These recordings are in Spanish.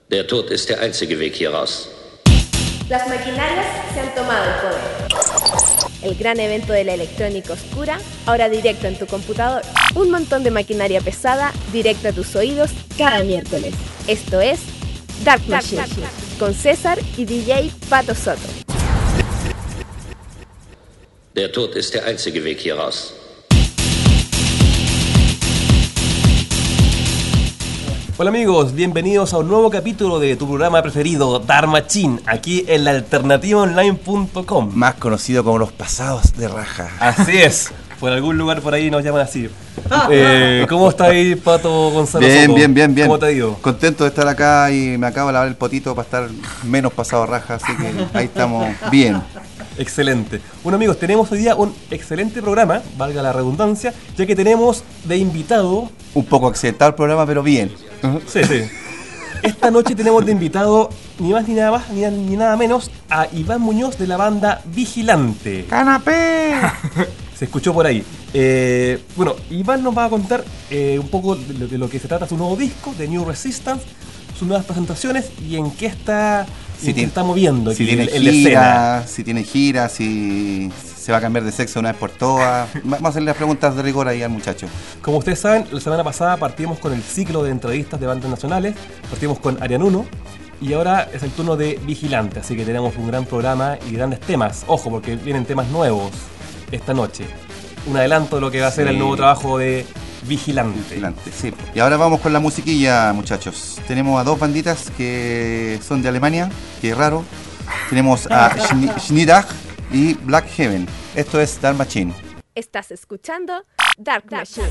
Der Tod ist der einzige Weg hier raus. Las maquinarias se han tomado el poder. El gran evento de la electrónica oscura, ahora directo en tu computador. Un montón de maquinaria pesada, directo a tus oídos, cada miércoles. Esto es Dark Machine, con César y DJ Pato Soto. Der Tod ist der einzige Weg hier raus. Hola amigos, bienvenidos a un nuevo capítulo de tu programa preferido, Dark Machine, aquí en la alternativaonline.com. Más conocido como los pasados de raja. Así es, por algún lugar por ahí nos llaman así. ¿Cómo está ahí, Pato Gonzalo Soto? Bien. ¿Cómo te ha ido? Contento de estar acá y me acabo de lavar el potito para estar menos pasado de raja, así que ahí estamos bien. Excelente. Bueno amigos, tenemos hoy día un excelente programa, valga la redundancia, ya que tenemos de invitado... Un poco accidentado el programa, pero bien. Sí. Esta noche tenemos de invitado ni más ni nada más ni nada menos a Iván Muñoz de la banda Vigilante. ¡Canapé! Se escuchó por ahí. Bueno, Iván nos va a contar un poco de lo que se trata su nuevo disco, The New Resistance, sus nuevas presentaciones y en qué está, está moviendo si aquí tiene en la escena. Si tiene gira, si se va a cambiar de sexo una vez por todas. Vamos a hacerle las preguntas de rigor ahí al muchacho. Como ustedes saben, la semana pasada partimos con el ciclo de entrevistas de bandas nacionales, partimos con Arian 1 y ahora es el turno de Vigilante, así que tenemos un gran programa y grandes temas. Ojo, porque vienen temas nuevos esta noche. Un adelanto de lo que va a ser el nuevo trabajo de Vigilante. Sí. Y ahora vamos con la musiquilla, muchachos. Tenemos a dos banditas que son de Alemania, que es raro. Tenemos a Schniedach y Black Heaven. Esto es Dark Machine. Estás escuchando Dark Machine.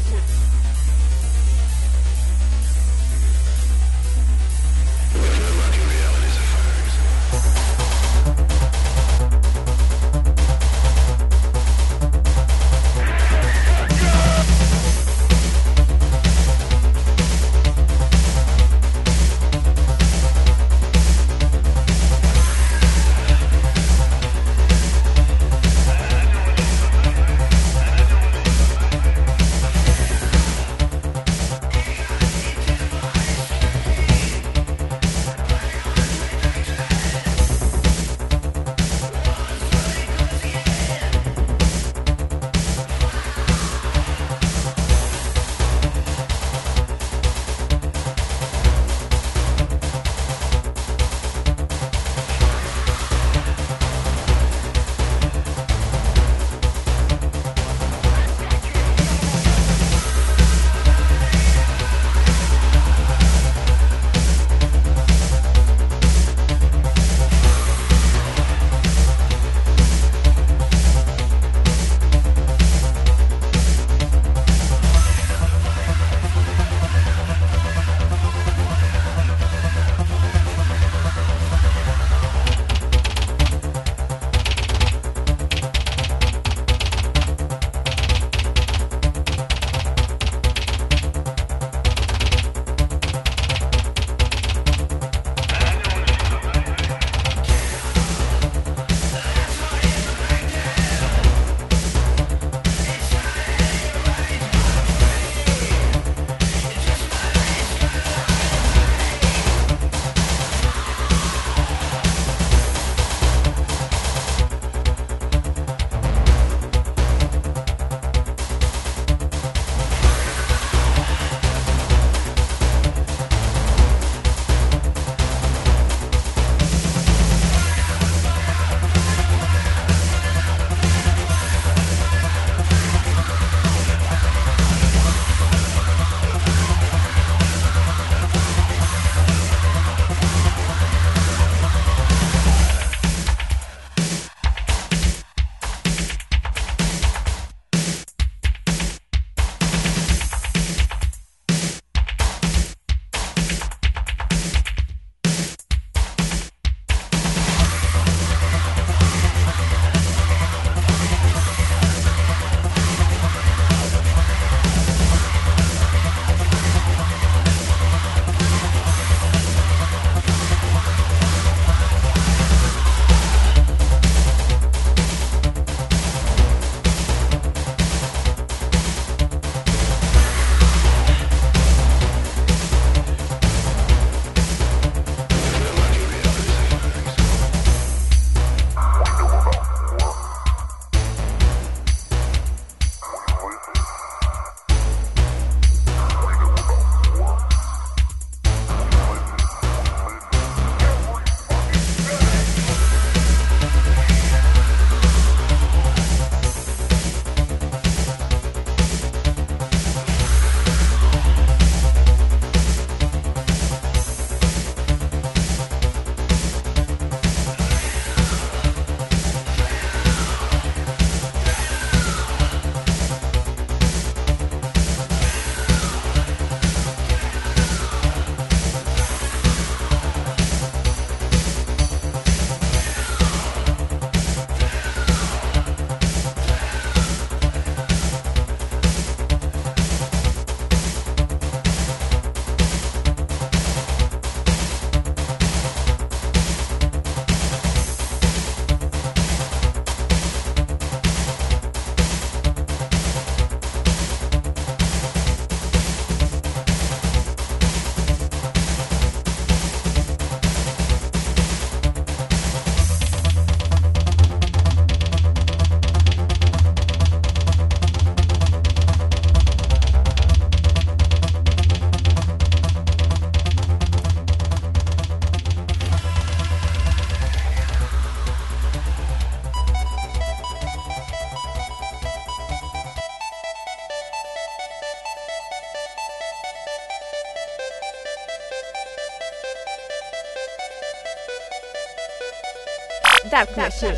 Dark Machine.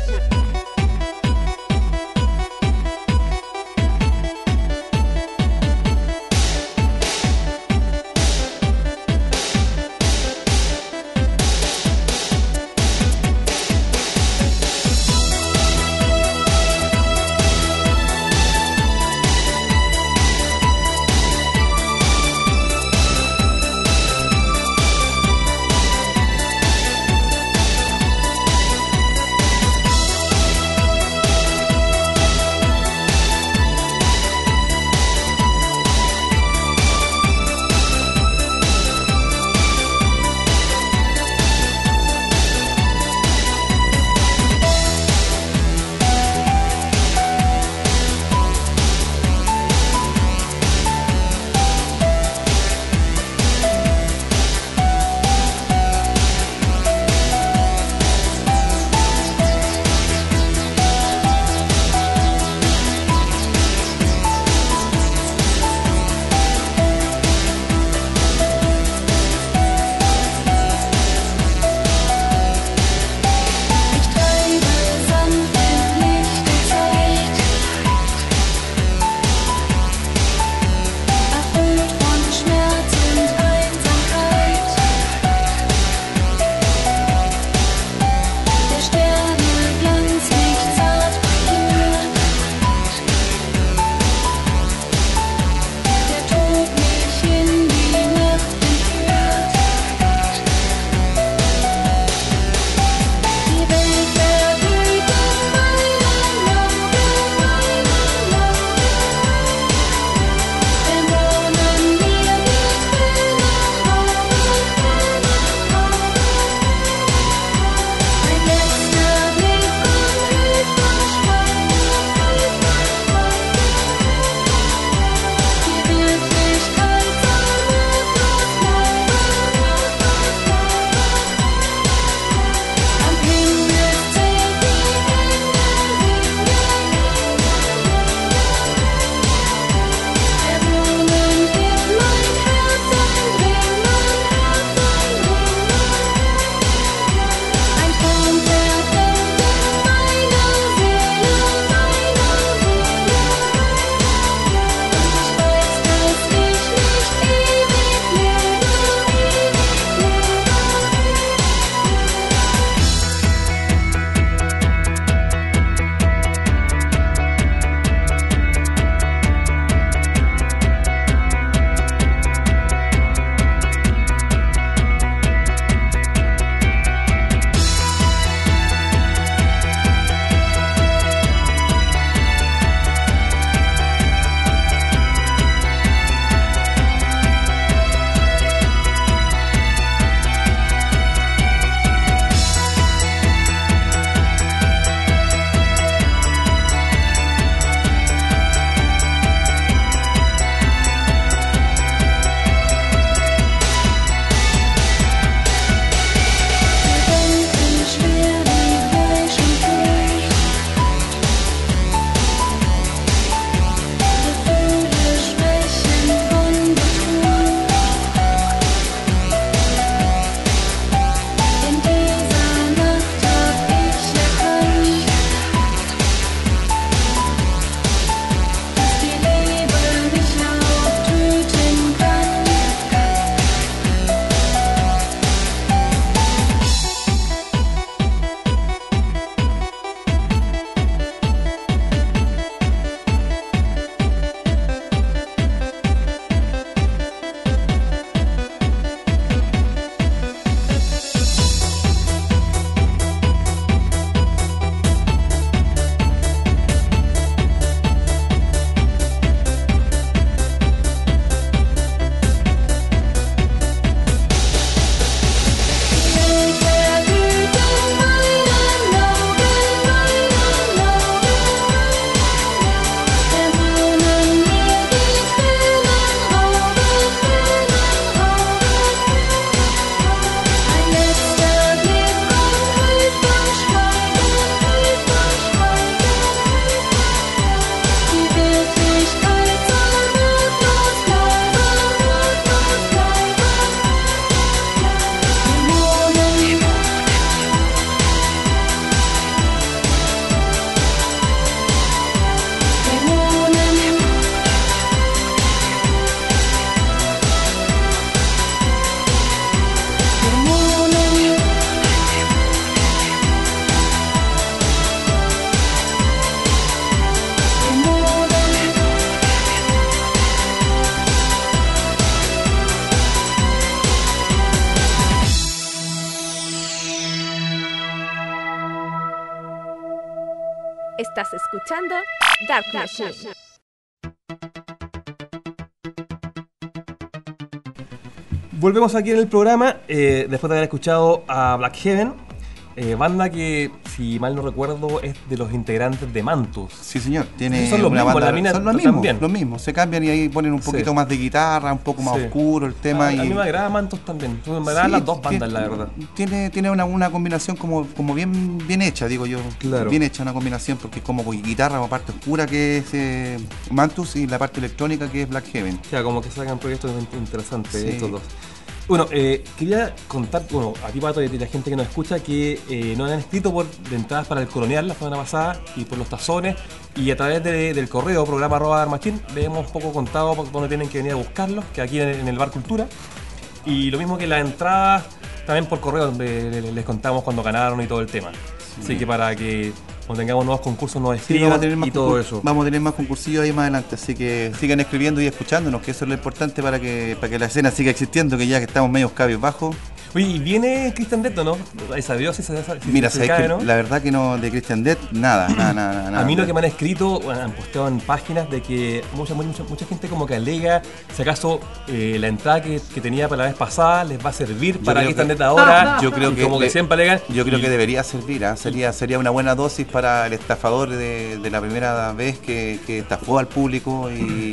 Estás escuchando Dark Machine. Volvemos aquí en el programa, después de haber escuchado a Black Heaven, banda que, si mal no recuerdo, es de los integrantes de Mantus. Sí, señor. Tiene son los una mismos, banda, la mina son los también. mismos. Se cambian y ahí ponen un poquito más de guitarra, un poco más oscuro el tema. A mí me agrada Mantus también. Me agradan las dos bandas, la verdad. Tiene una combinación como bien hecha, digo yo. Claro. Bien hecha una combinación, porque es como guitarra, la parte oscura que es Mantus y la parte electrónica que es Black Heaven. O sea, como que sacan proyectos interesantes estos dos. Bueno, quería contar, a ti, Pato, y a la gente que nos escucha, que nos han escrito de entradas para el Colonial la semana pasada y por los tazones, y a través del correo programa@darmachine le hemos un poco contado por dónde tienen que venir a buscarlos, que aquí en el Bar Cultura, y lo mismo que las entradas también por correo, donde les contamos cuando ganaron y todo el tema. Así que para que cuando tengamos nuevos concursos nos escriban y todo eso. Vamos a tener más concursillos ahí más adelante, así que sigan escribiendo y escuchándonos, que eso es lo importante para que la escena siga existiendo, que ya que estamos medio cabizbajos. Oye, ¿y viene Christian Death, no? ¿Sabió si Mira, se cae, ¿no? La verdad que no, de Christian Death, nada. A mí lo que me han escrito, han posteado en páginas de que mucha gente como que alega, si acaso la entrada que tenía para la vez pasada les va a servir para Christian Death ahora. Yo creo que como que siempre alegan. Yo creo que debería servir, sería una buena dosis para el estafador de la primera vez que estafó al público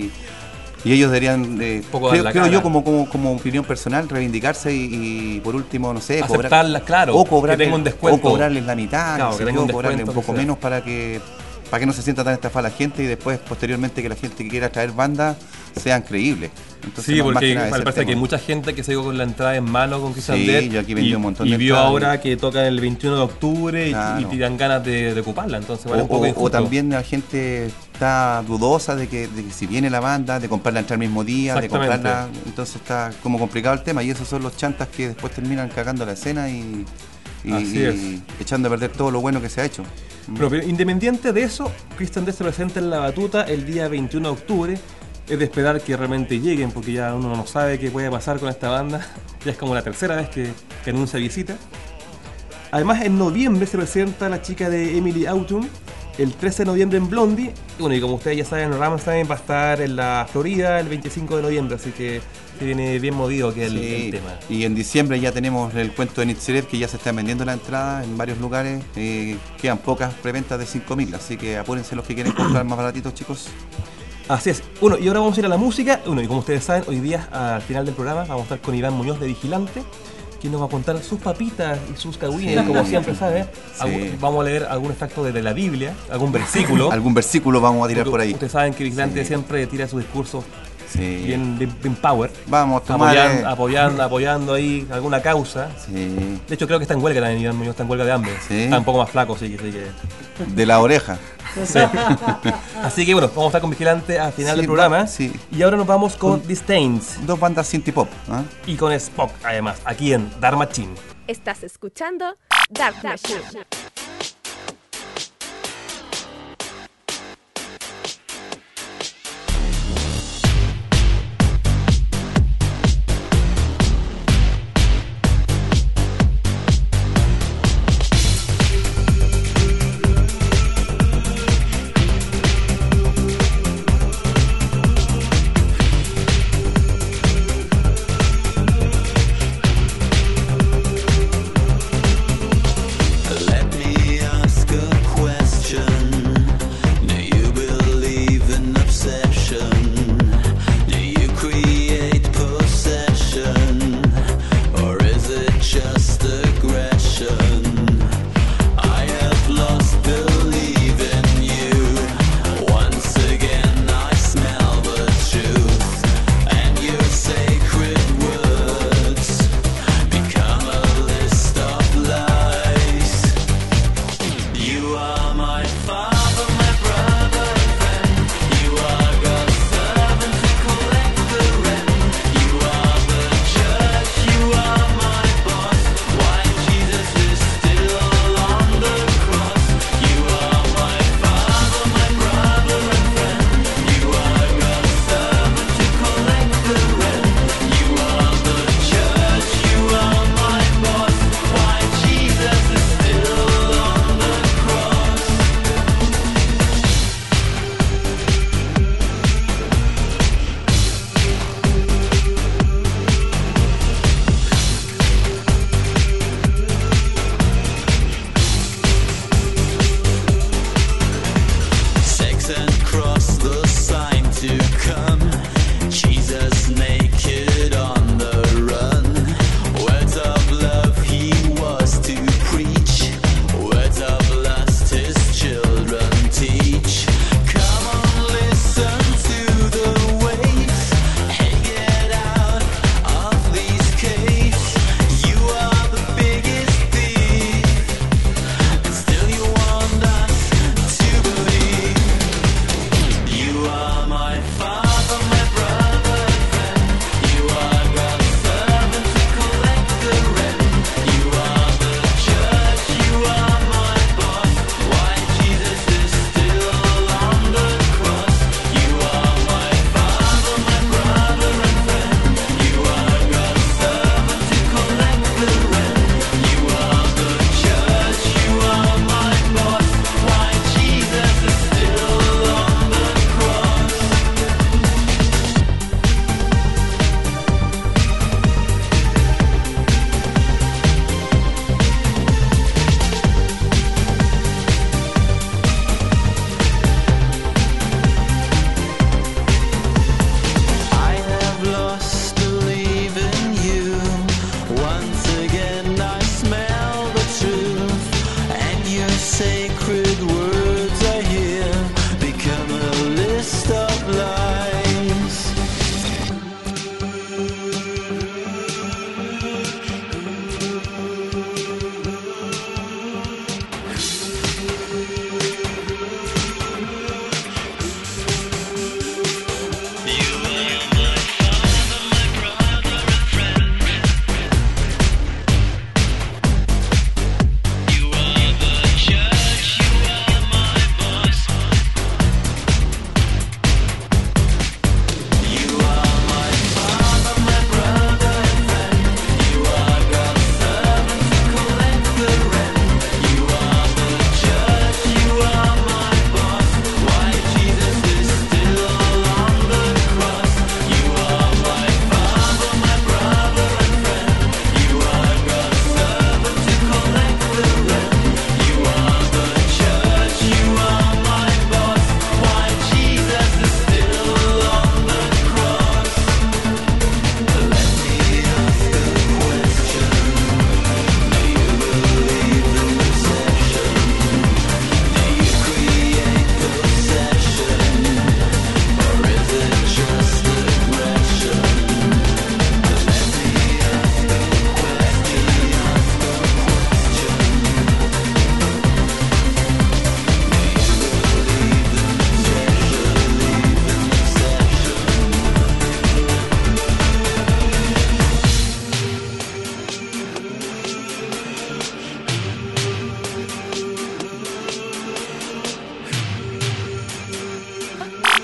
y ellos deberían, creo yo como opinión personal, reivindicarse y por último, no sé, aceptarlas, claro, o cobrarles, que tenga un descuento, o cobrarles la mitad, claro, que tenga un cobrarles un poco sea menos para que no se sienta tan estafada la gente y después, posteriormente, que la gente que quiera traer bandas sean creíbles. Entonces, sí, porque me parece que hay mucha gente que se dio con la entrada en mano con Christian Death, yo aquí vendí un montón de vio ahora que toca el 21 de octubre y te dan ganas de ocuparla, entonces vale un poco injusto. O también la gente está dudosa de que si viene la banda, de comprarla entre el mismo día, de comprarla, entonces está como complicado el tema y esos son los chantas que después terminan cagando la escena y echando a perder todo lo bueno que se ha hecho. Pero independiente de eso, Christian Death se presenta en La Batuta el día 21 de octubre. Es de esperar que realmente lleguen, porque ya uno no sabe qué puede pasar con esta banda. Ya es como la tercera vez que anuncia visita. Además, en noviembre se presenta la chica de Emily Autumn, el 13 de noviembre en Blondie. Y como ustedes ya saben, Rammstein va a estar en la Florida el 25 de noviembre, así que viene bien movido que el tema. Y en diciembre ya tenemos el cuento de Nitzerev, que ya se están vendiendo la entrada en varios lugares. Quedan pocas preventas de 5.000, así que apúrense los que quieren comprar más baratitos, chicos. Así es. Bueno, y ahora vamos a ir a la música. Bueno, y como ustedes saben, hoy día al final del programa vamos a estar con Iván Muñoz de Vigilante, quien nos va a contar sus papitas y sus cagüines, como siempre sabe. Vamos a leer algún extracto de la Biblia, algún versículo. Algún versículo vamos a tirar por ahí. Ustedes saben que Vigilante siempre tira su discurso bien power. Vamos, tomar apoyando ahí alguna causa. De hecho, creo que está en huelga también, Iván Muñoz está en huelga de hambre. Está un poco más flaco, sí que... De la oreja. Sí. Así que bueno, vamos a estar con Vigilante al final del programa. Y ahora nos vamos con The Stains. Dos bandas synth-pop. Y con Spock, además, aquí en Dark Machine. Estás escuchando Dark Machine. Let me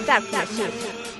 Dark Machine.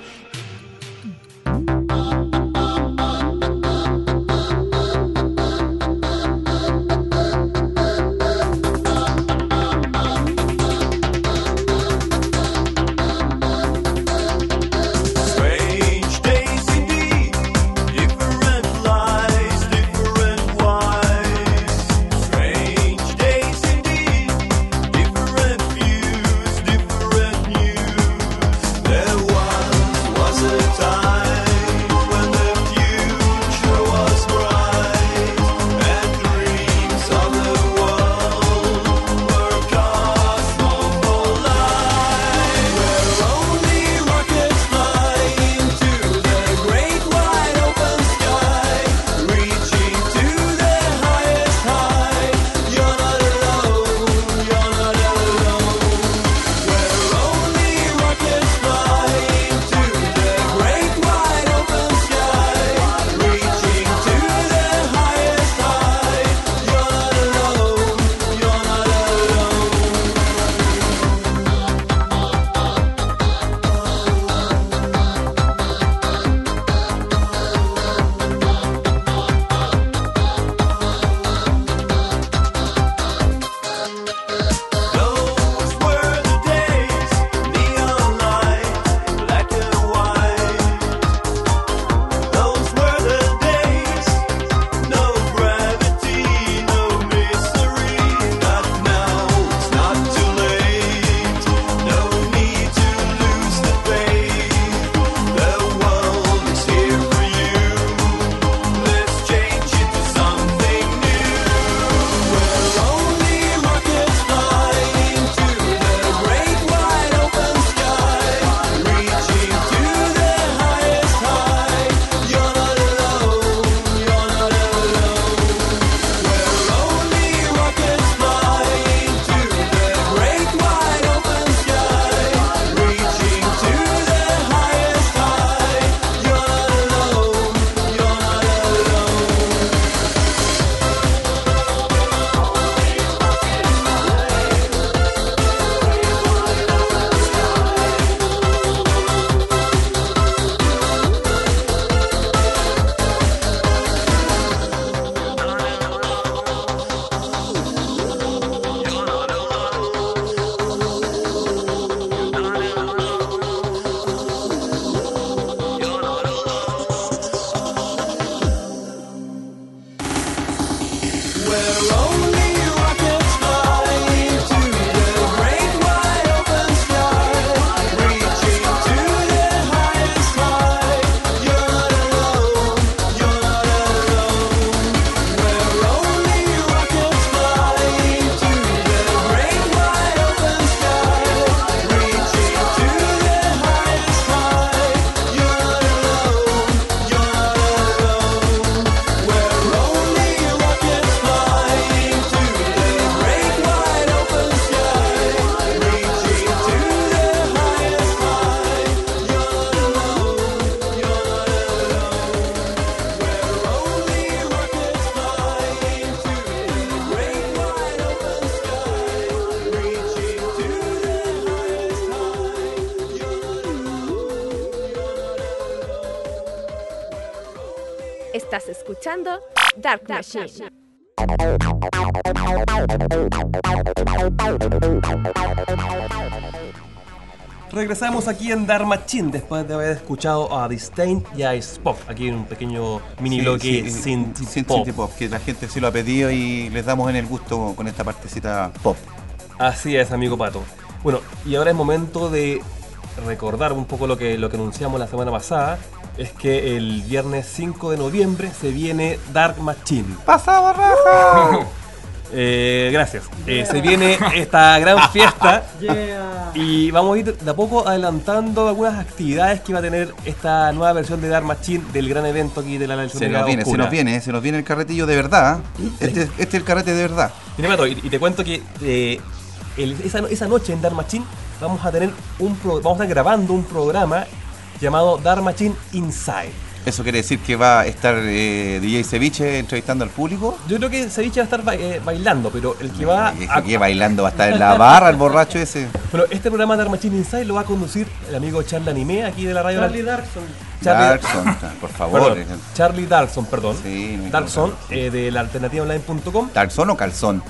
Estás escuchando Dark Machine. Regresamos aquí en Dark Machine después de haber escuchado a Disdain y a Spock. Aquí en un pequeño mini bloque synth pop, que la gente sí lo ha pedido y les damos en el gusto con esta partecita pop. Así es, amigo Pato. Bueno, y ahora es momento de recordar un poco lo que anunciamos la semana pasada. Es que el viernes 5 de noviembre se viene Dark Machine. ¡Pasado, raja! Gracias. Se viene esta gran fiesta. Y vamos a ir de a poco adelantando algunas actividades que va a tener esta nueva versión de Dark Machine del gran evento aquí de la electrónica oscura. Se nos viene el carretillo de verdad. Este es el carrete de verdad. Mira, Pato, y te cuento que esa noche en Dark Machine vamos a estar grabando un programa llamado Dark Machine Inside. ¿Eso quiere decir que va a estar DJ Ceviche entrevistando al público? Yo creo que Ceviche va a estar bailando, pero el que va que bailando va a estar en la barra el borracho ese. Bueno, este programa de Dark Machine Inside lo va a conducir el amigo Charlie Anime aquí de la radio. Charlie Darkson. Darkson, por favor. Perdón, Charlie Darkson, perdón. Sí, no Darkson, de la alternativaonline.com. ¿Darkson o calzón?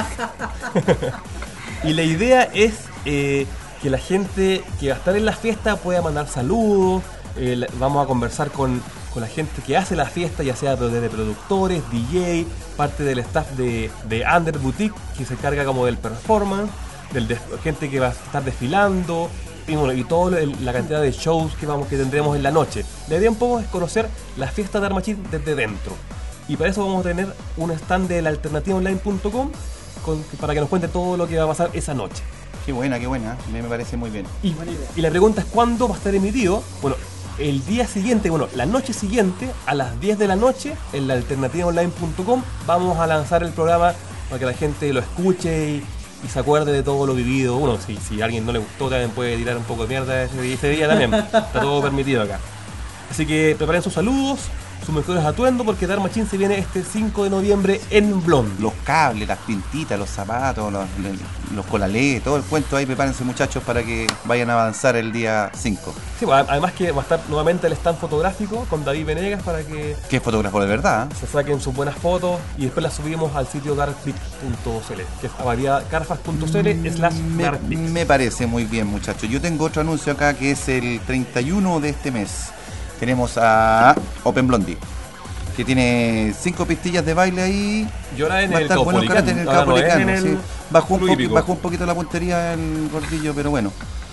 Y la idea es que la gente que va a estar en la fiesta pueda mandar saludos. Vamos a conversar con la gente que hace la fiesta, ya sea desde productores, DJ, parte del staff de Under Boutique, que se encarga como del performance, gente que va a estar desfilando, y bueno, y toda la cantidad de shows que tendremos en la noche. La idea un poco es conocer la fiesta de Dark Machine desde dentro. Y para eso vamos a tener un stand de la alternativaonline.com para que nos cuente todo lo que va a pasar esa noche. Qué buena, me parece muy bien. Y la pregunta es cuándo va a estar emitido. Bueno, el día siguiente, la noche siguiente, a las 10 de la noche, en la alternativaonline.com, vamos a lanzar el programa para que la gente lo escuche y se acuerde de todo lo vivido. Bueno, si a alguien no le gustó, también puede tirar un poco de mierda ese día también. Está todo permitido acá. Así que preparen sus saludos, sus mejores atuendos, porque Dark Machine se viene este 5 de noviembre en Blond. Los cables, las pintitas, los zapatos, los colalés, todo el cuento ahí. Prepárense, muchachos, para que vayan a avanzar el día 5. Sí, además que va a estar nuevamente el stand fotográfico con David Venegas para que es fotógrafo de verdad. Se saquen sus buenas fotos y después las subimos al sitio darkfix.cl, que es carfas.cl/darkfix. Me parece muy bien, muchachos. Yo tengo otro anuncio acá que es el 31 de este mes. Tenemos a Open Blondie, que tiene 5 pistillas de baile ahí. Y ahora en el Caupolicano. Sí. Bajó un poquito la puntería el gordillo, pero bueno.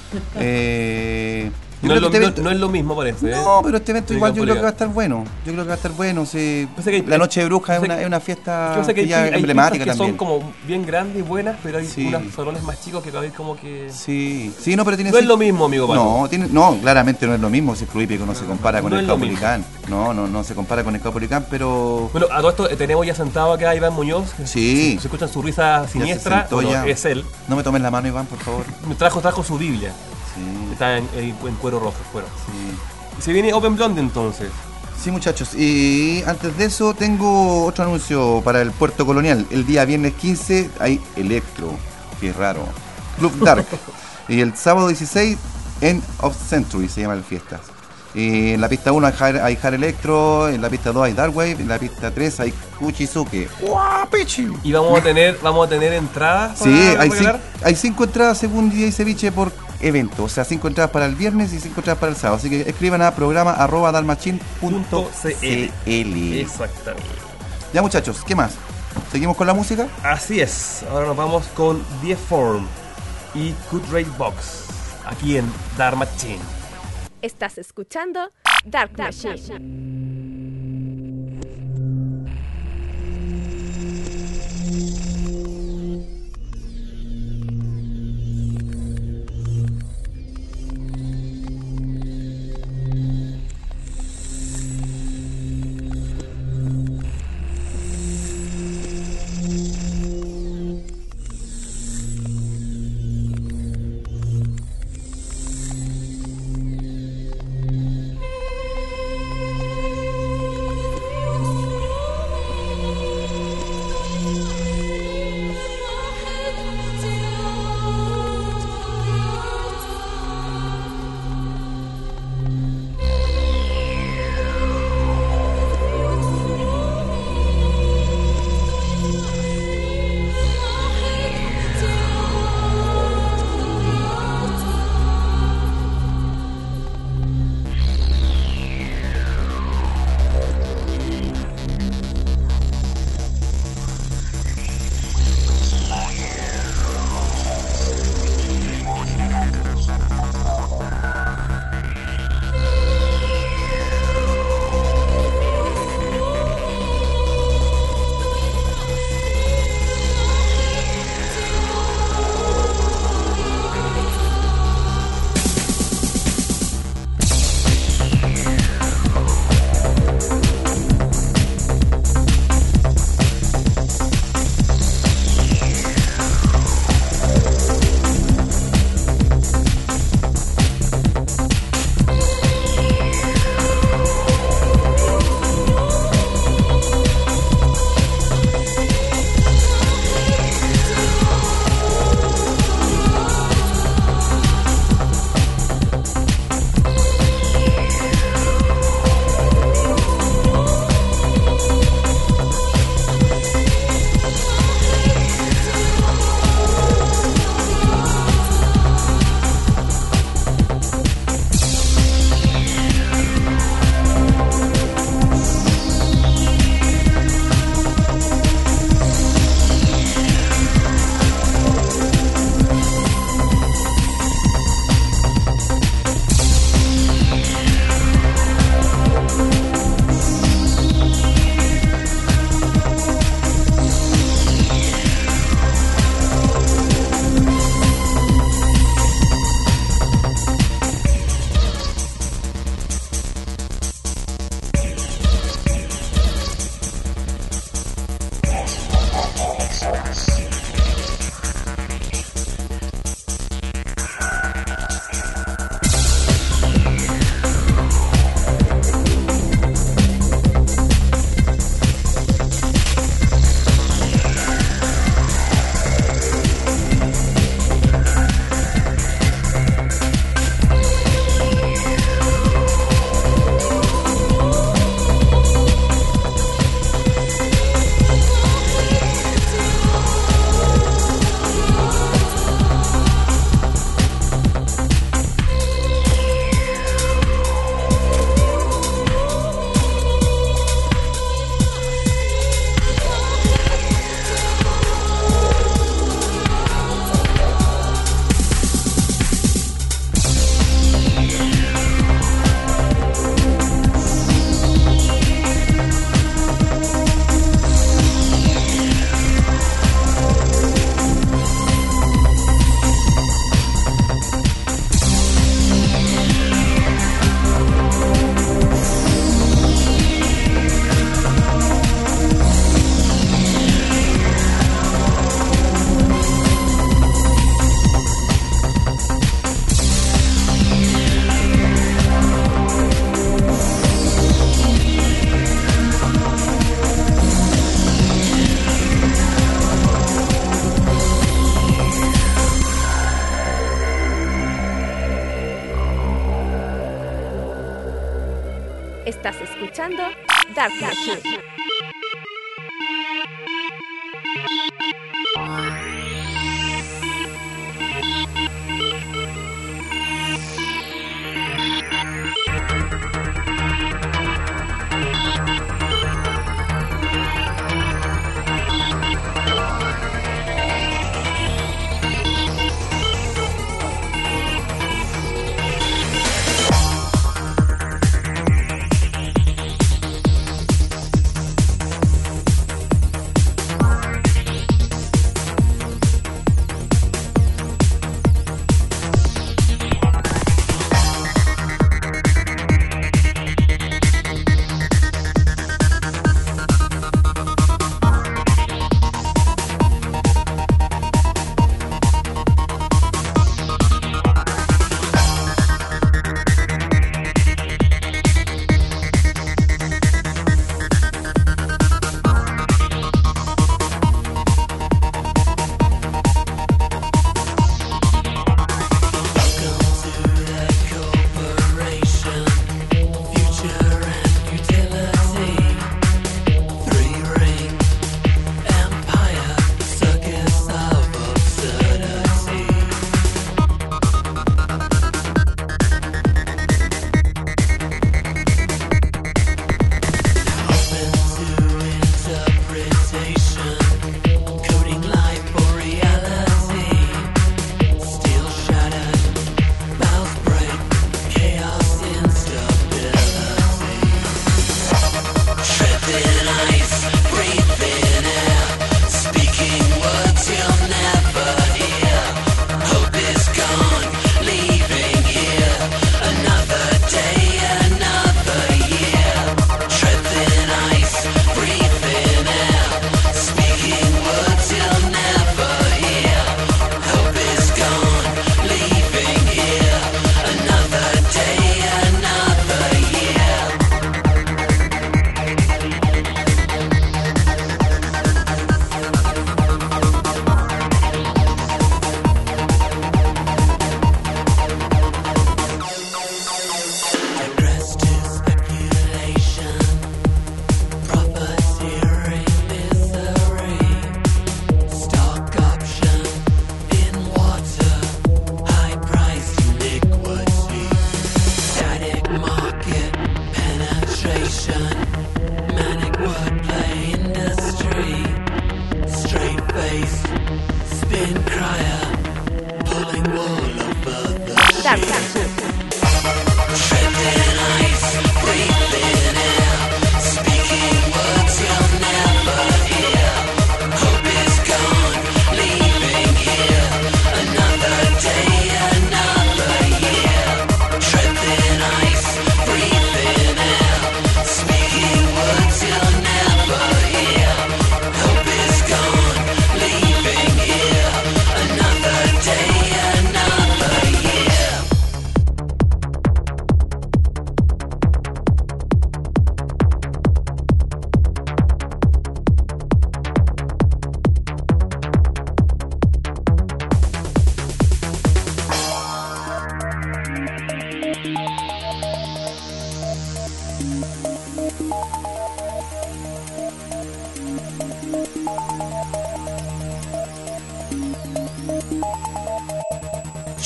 No es lo mismo, parece. No, pero este evento igual yo creo que va a estar bueno. Sí. La Noche de Brujas es una fiesta que ya hay emblemática que también. Son como bien grandes y buenas, pero hay unos salones más chicos que todavía como que... Sí, no, pero tiene... No es lo mismo, amigo Pablo. No, claramente no es lo mismo. Si Fluipico no se compara con el Caupolicán. No se compara con el Caupolicán, pero... Bueno, a todo esto tenemos ya sentado acá a Iván Muñoz. Sí. Se escuchan su risa siniestra. Es él. No me tomes la mano, Iván, por favor. Me trajo su Biblia. Sí. Está en cuero rojo fuera. Sí. Y se viene Open Blonde entonces. Sí, muchachos. Y antes de eso tengo otro anuncio para el Puerto Colonial. El día viernes 15 hay Electro, que es raro. Club Dark. Y el sábado 16 End of Century se llama la fiesta. En la pista 1 hay Hard Electro, en la pista 2 hay Darkwave, en la pista 3 hay Kuchizuke. ¡Guapichi! Y vamos a tener entradas. Sí, hay 5 entradas según DJ Ceviche por evento, o sea, 5 entradas para el viernes y 5 entradas para el sábado. Así que escriban a programa@darkmachine.cl. Exactamente. Ya, muchachos, ¿qué más? ¿Seguimos con la música? Así es. Ahora nos vamos con The Form y Cut Rate Box aquí en Dark Machine. Estás escuchando Dark Machine. Estás escuchando Dark Machine.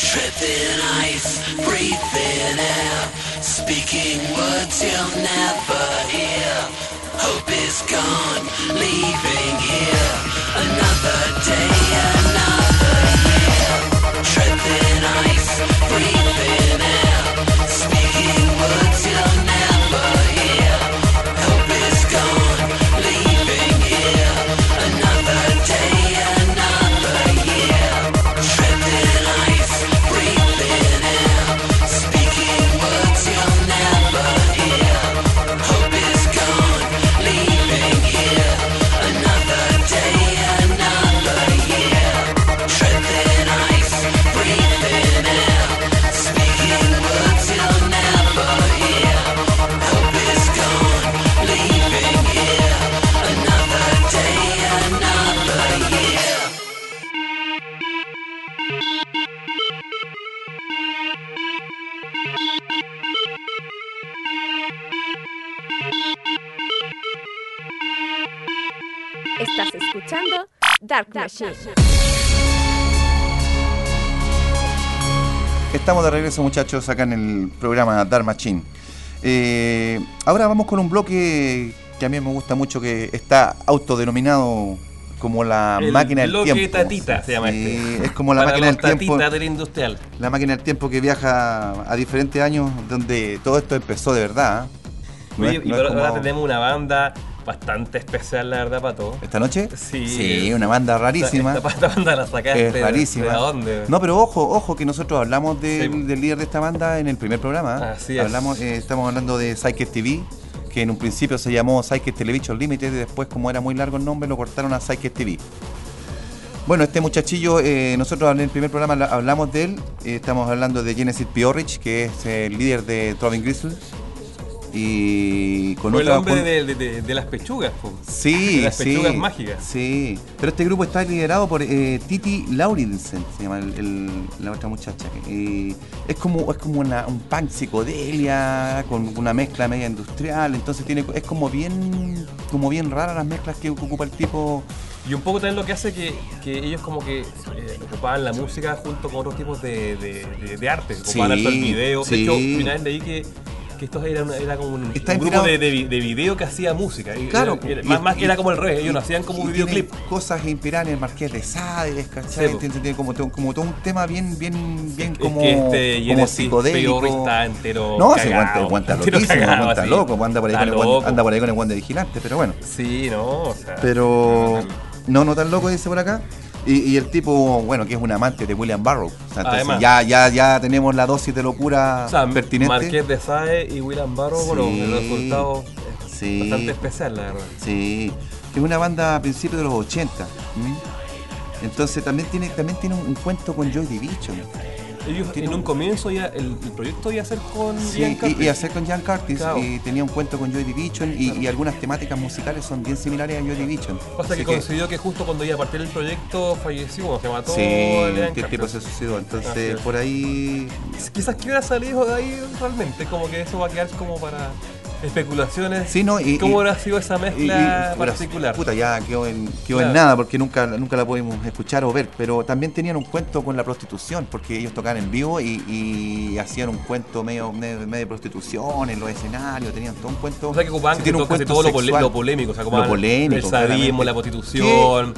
Treading ice, breathing air, speaking words you'll never hear. Hope is gone, leaving here. Another day, another year. Treading ice, breathing air, speaking words you'll never hear. Hope is gone, leaving here. Another day, another year. Treading ice, breathing air, speaking words you'll never hear. Hope is gone, leaving here. Another day, another year. Treading ice, breathing air, speaking words you'll never hear. Hope is gone, leaving here. Another day, another year. Estás escuchando Dark Machine. Estamos de regreso, muchachos, acá en el programa Dark Machine. Ahora vamos con un bloque que a mí me gusta mucho, que está autodenominado como la máquina del bloque tiempo. Tatita se llama este. Es como la Para máquina los del tiempo. Tatitas del industrial. La máquina del tiempo que viaja a diferentes años donde todo esto empezó de verdad. Oye, y ahora tenemos una banda bastante especial, la verdad, para todo. ¿Esta noche? Sí. Sí, una banda rarísima. Esta banda la sacaste. Es rarísima. ¿De dónde? No, pero ojo que nosotros hablamos Sí. del líder de esta banda en el primer programa. Así es. Estamos hablando de Psychic TV, que en un principio se llamó Psychic Television Limited y después, como era muy largo el nombre, lo cortaron a Psychic TV. Bueno, este muchachillo, nosotros en el primer programa hablamos de él. Estamos hablando de Genesis P-Orridge, que es el líder de Throbbing Gristle. Y con Fue el otra. hombre de las pechugas, po. Sí, de las sí. pechugas mágicas. Sí. Pero este grupo está liderado por Titi Lauridsen, se llama la otra muchacha. Es como un punk psicodelia con una mezcla media industrial. Entonces es como bien rara las mezclas que ocupa el tipo. Y un poco también lo que hace que ellos como que ocupaban la música junto con otros tipos de arte. Ocupaban harto el video. Sí. De hecho, una vez leí que esto era como un Está grupo inspirado de video que hacía música. Claro, Más que era como el rey, ellos no hacían como y videoclip. tiene cosas inspiradas en el Marqués de Sade, ¿cachai? Sí, Tiene como todo un tema bien como, es que como psicodélico. está entero No, se cagado, aguanta entero loquísimo, cagado, aguanta así. loco, anda por ahí con el guante vigilante, pero bueno. Sí, no, o sea. Pero no tan loco, dice por acá. Y el tipo, bueno, que es un amante de William Burroughs. O sea, entonces Además, ya tenemos la dosis de locura o sea, pertinente. Marqués de Sade y William Barrow, Sí. bueno, el resultado Sí. es bastante especial, la verdad. Sí, que es una banda a principios de los 80. Entonces también tiene un cuento con Joy Division. Ellos en un comienzo ya el proyecto iba a ser con Sí, Ian Curtis. y hacer con Jan Curtis, Claro. y tenía un cuento con Joy Division y algunas temáticas musicales son bien similares a Joy Division. Pasa Así que coincidió que justo cuando iba a partir el proyecto falleció, bueno, se mató sí, Ian que el tipo se Curtis. suicidó. Así Entonces es. por ahí Quizás que hubiera salido de ahí realmente, como que eso va a quedar como para especulaciones. Sí, no, ¿Cómo habrá sido esa mezcla particular? Puta, ya quedó en Claro. nada porque nunca la pudimos escuchar o ver, pero también tenían un cuento con la prostitución porque ellos tocaban en vivo y hacían un cuento medio de prostitución en los escenarios, tenían todo un cuento. O sea que ocupaban sí, tiene un casi cuento todo sexual. lo polémico, o sea, ocupaban Lo polémico, el sadismo, claramente. la prostitución.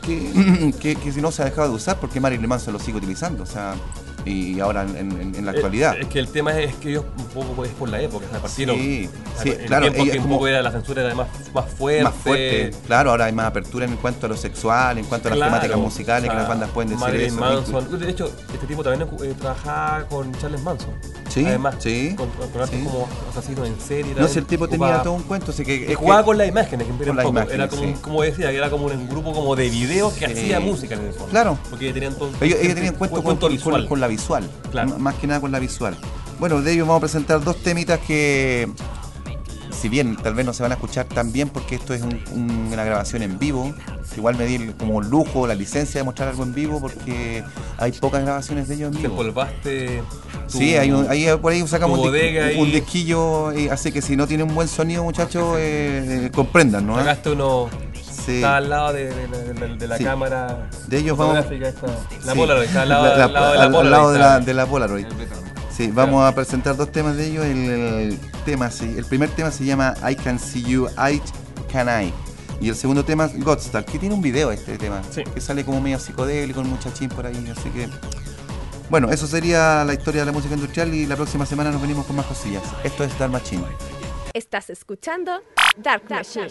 Que si no se ha dejado de usar porque Marilyn Manson lo sigue utilizando, o sea, y ahora en la actualidad. Es que el tema es que ellos un poco es por la época, o sea, partieron. Sí, o sea, sí, en claro, el tiempo ella que es un como- poco era la censura era más fuerte. Más fuerte, claro, ahora hay más apertura en cuanto a lo sexual, en cuanto a las Claro, temáticas musicales o sea, que las bandas pueden decir Marilyn eso. Manson. De hecho, este tipo también trabajaba con Charles Manson. Sí, Además, sí, con artes sí. como asesinos en serie. No, también si el tipo ocupaba- tenía todo un cuento, así que Y es jugaba que- con las imágenes, que con las poco. imágenes, Era como, sí. como decía, que era como un grupo como de videos que Sí. hacía música en el fondo. Claro. Porque tenían todo ellos tenían cuento visual. con la visual, Claro. más que nada con la visual. Bueno, de ellos vamos a presentar dos temitas que, si bien tal vez no se van a escuchar tan bien porque esto es una grabación en vivo, igual me di como lujo, la licencia de mostrar algo en vivo porque hay pocas grabaciones de ellos en Te vivo. empolvaste. Sí, por ahí sacamos tu bodega un ahí. disquillo, así que si no tiene un buen sonido, muchachos, comprendan, ¿no? Sacaste unos Sí. Está al lado de la Sí. cámara De ellos vamos- fotográfica esta, la Sí. Polaroid, está al lado, La- al lado de la al Polaroid. lado de está. de la Polaroid. Sí, vamos a presentar dos temas de ellos. El primer tema se llama I Can See You, I Can I. Y el segundo tema es Godstar, que tiene un video este tema, Sí. que sale como medio psicodélico, un muchachín por ahí, así que... Bueno, eso sería la historia de la música industrial y la próxima semana nos venimos con más cosillas. Esto es Dark Machine. Estás escuchando Dark Machine.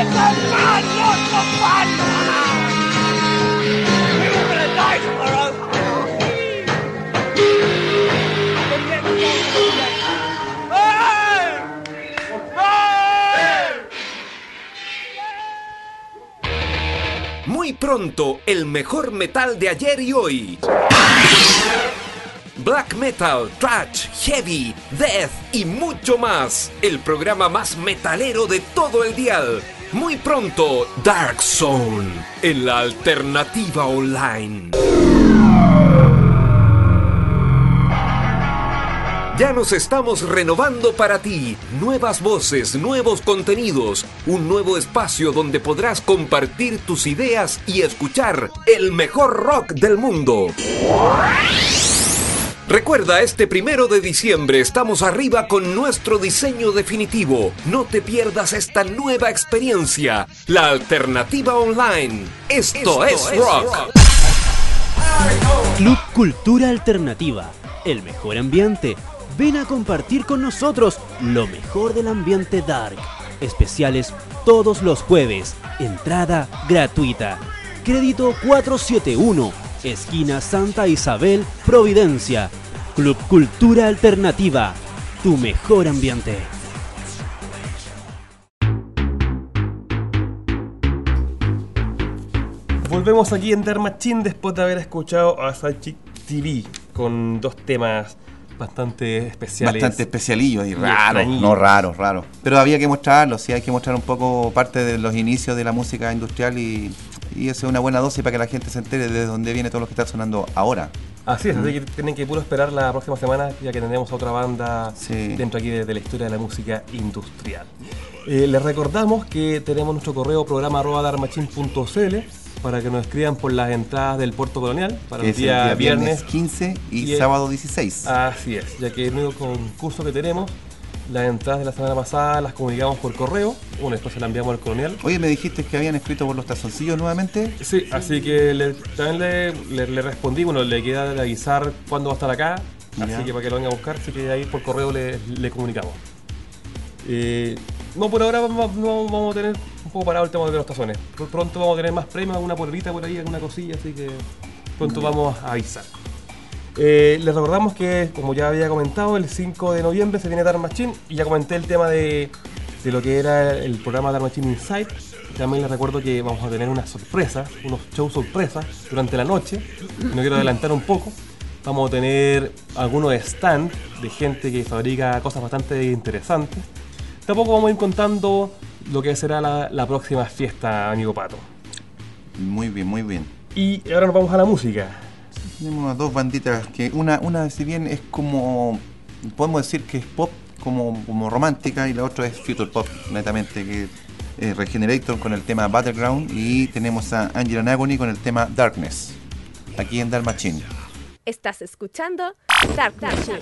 Muy pronto, el mejor metal de ayer y hoy. Black metal, thrash, heavy, death y mucho más. El programa más metalero de todo el dial. Muy pronto, Dark Zone, en la Alternativa Online. Ya nos estamos renovando para ti. Nuevas voces, nuevos contenidos, un nuevo espacio donde podrás compartir tus ideas y escuchar el mejor rock del mundo. Recuerda, este 1 de diciembre estamos arriba con nuestro diseño definitivo. No te pierdas esta nueva experiencia. La Alternativa Online. Esto es rock. Club Cultura Alternativa. El mejor ambiente. Ven a compartir con nosotros lo mejor del ambiente dark. Especiales todos los jueves. Entrada gratuita. Crédito 471. Esquina Santa Isabel, Providencia. Club Cultura Alternativa. Tu mejor ambiente. Volvemos aquí en Dark Machine después de haber escuchado a Psychic TV con dos temas bastante especiales. Bastante especialillos y raros, no raros. Pero había que mostrarlo, sí, hay que mostrar un poco parte de los inicios de la música industrial y eso es una buena dosis para que la gente se entere de dónde viene todo lo que está sonando ahora. Así es, así que tienen que puro esperar la próxima semana, ya que tendremos otra banda dentro aquí de la historia de la música industrial. Les recordamos que tenemos nuestro correo programa@darmachine.cl para que nos escriban por las entradas del Puerto Colonial para el día viernes 15 y sábado 16. Así es, ya que el único concurso que tenemos, las entradas de la semana pasada las comunicamos por correo, después se las enviamos al Colonial. Oye, me dijiste que habían escrito por los tazoncillos nuevamente. Sí, así que también le respondí, le queda de avisar cuándo va a estar acá, así que para que lo venga a buscar, así que ahí por correo le comunicamos. No, por ahora vamos a tener un poco parado el tema de los tazones. Pronto vamos a tener más premios, alguna polvita por ahí, alguna cosilla, así que pronto vamos a avisar. Les recordamos que, como ya había comentado, el 5 de noviembre se viene Dark Machine y ya comenté el tema de lo que era el programa Dark Machine Inside. También les recuerdo que vamos a tener unas sorpresas, unos shows sorpresas durante la noche. No quiero adelantar un poco. Vamos a tener algunos stands de gente que fabrica cosas bastante interesantes. Tampoco vamos a ir contando lo que será la próxima fiesta, amigo Pato. Muy bien, muy bien. Y ahora nos vamos a la música. Tenemos dos banditas que una si bien es como, podemos decir que es pop como romántica, y la otra es future pop netamente, que es Regenerator con el tema Battleground, y tenemos a Angel and Agony con el tema Darkness, aquí en Dark Machine. Estás escuchando Dark Machine.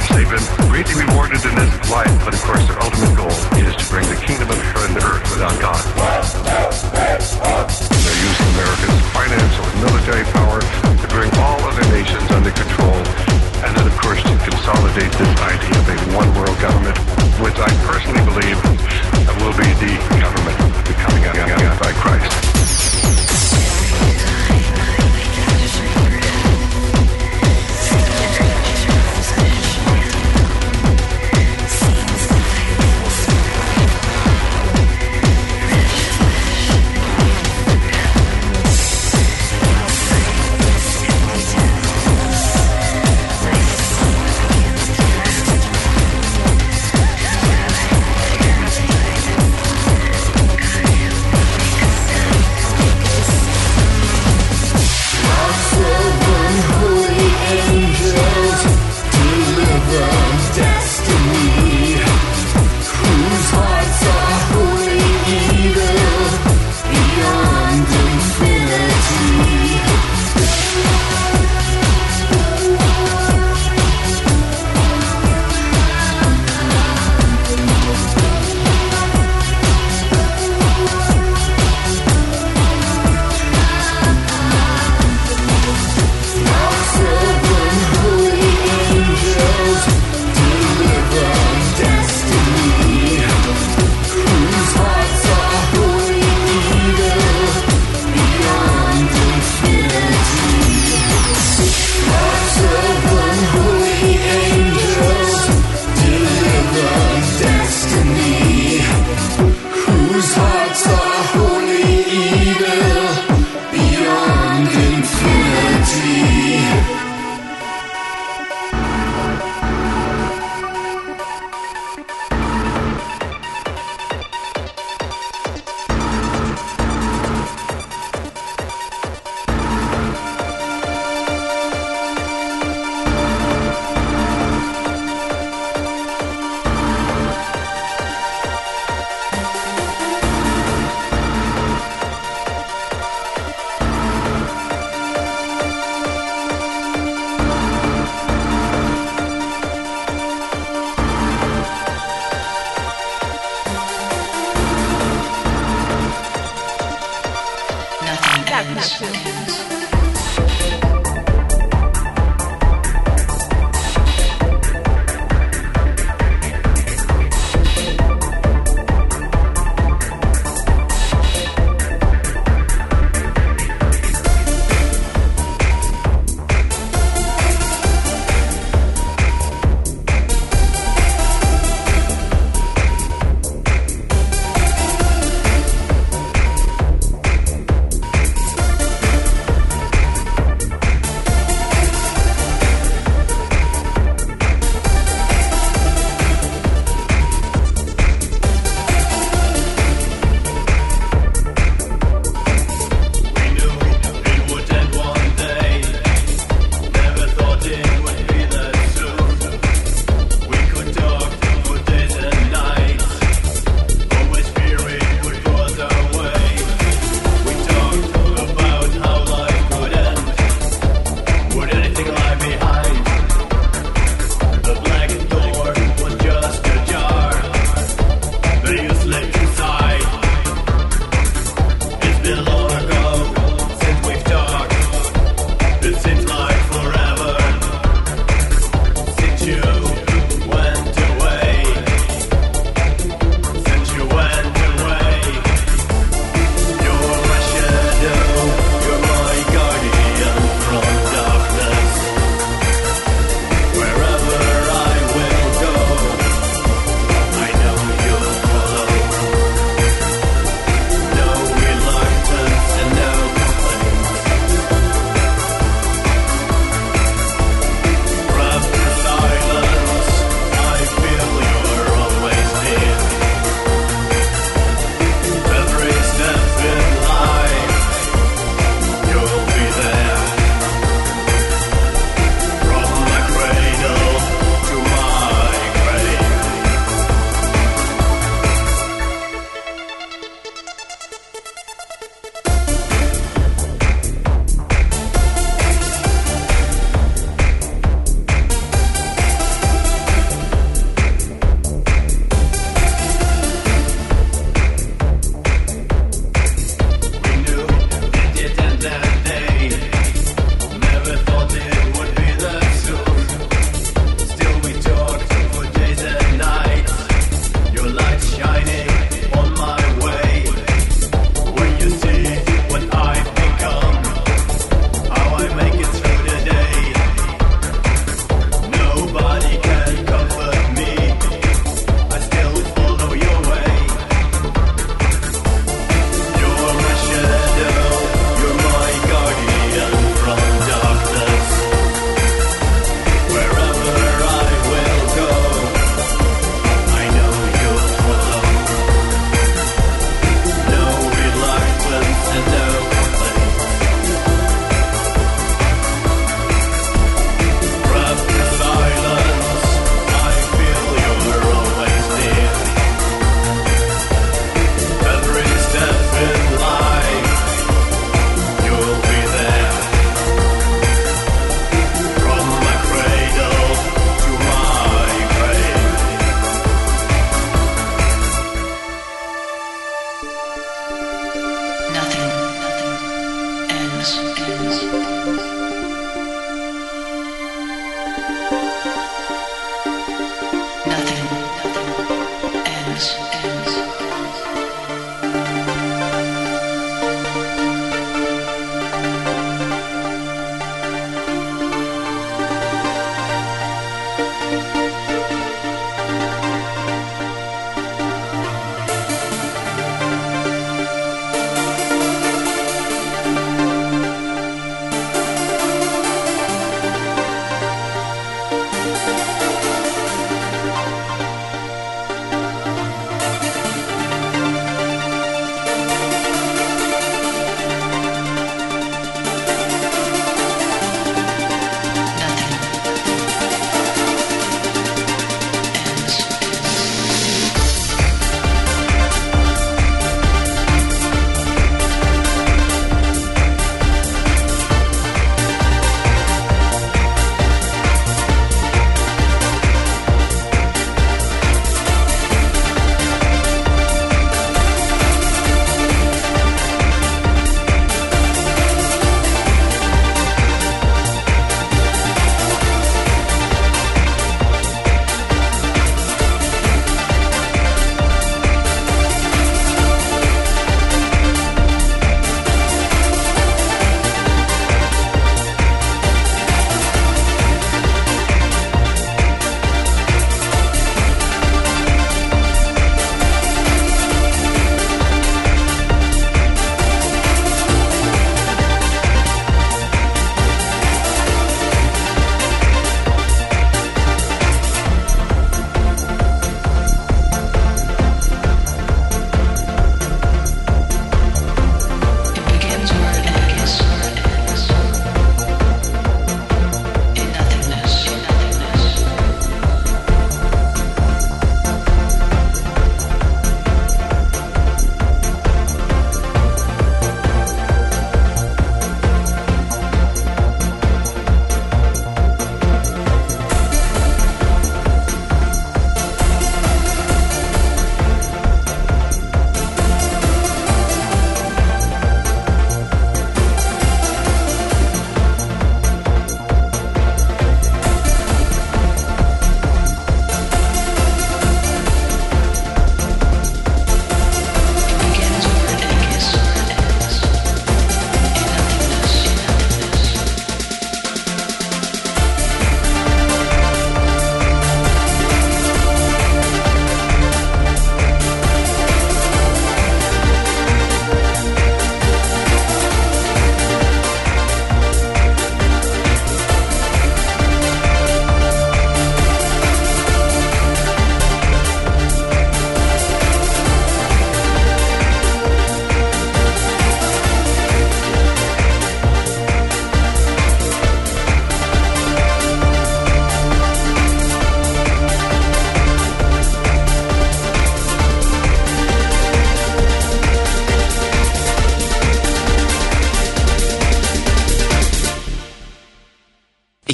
They've been greatly rewarded in this life, but of course their ultimate goal is to bring the kingdom of heaven to earth without God. They're using America's financial and military power to bring all other nations under control, and then of course to consolidate this idea of a one-world government, which I personally believe will be the government becoming by Christ. Deliver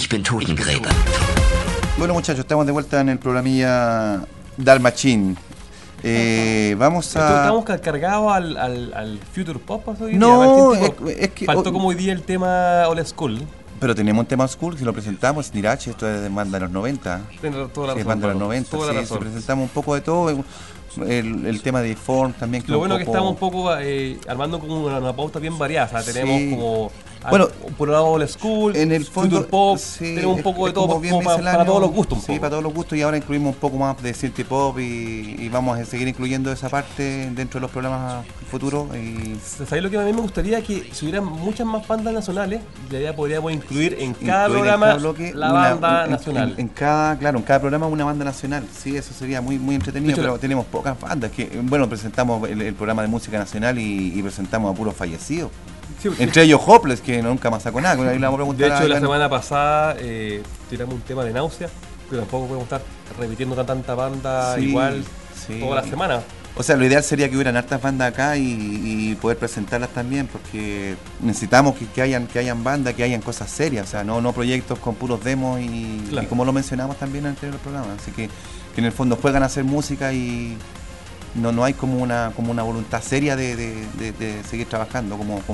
bin Totengräber. Bueno, muchachos, estamos de vuelta en el programilla Dark Machine. Vamos a... ¿Estamos cargados al Future Pop hoy día? No, Martín, es que... faltó como hoy día el tema Old School. Pero tenemos un tema school, si lo presentamos, Nirache, esto es de banda de los 90. Tienes toda la razón, banda de los Pablo, 90, toda la sí, razón. presentamos un poco de todo. El tema de Form también. Lo bueno es que estamos un poco armando como una pauta bien variada. O sea, tenemos Sí. como Bueno, por un lado Old School, en el fondo, Future Pop, sí, tenemos un poco de todo como bien como para misceláneo. todos los gustos. Un Sí, poco. para todos los gustos, y ahora incluimos un poco más de synth pop y vamos a seguir incluyendo esa parte dentro de los programas futuros. Y ¿Sabes lo que a mí me gustaría? Que si hubieran muchas más bandas nacionales, ya podríamos incluir en cada incluir en programa cada bloque la una- banda en- nacional. En cada programa una banda nacional. Sí, eso sería muy entretenido, De hecho, pero tenemos pocas bandas. Que bueno, presentamos el programa de música nacional y presentamos a puros fallecidos. Sí, porque- Entre ellos Hopeless, que nunca más sacó nada. Ahí le vamos a de preguntar hecho, a la Iván. semana pasada tiramos un tema de náusea, pero tampoco podemos estar repitiendo tanta banda Sí, igual sí. toda la semana. O sea, lo ideal sería que hubieran hartas bandas acá y poder presentarlas también, porque necesitamos que hayan bandas, que hayan cosas serias, o sea, no proyectos con puros demos y Claro. como lo mencionamos también en el anterior programa. Así que en el fondo juegan a hacer música y no hay como una voluntad seria de seguir trabajando,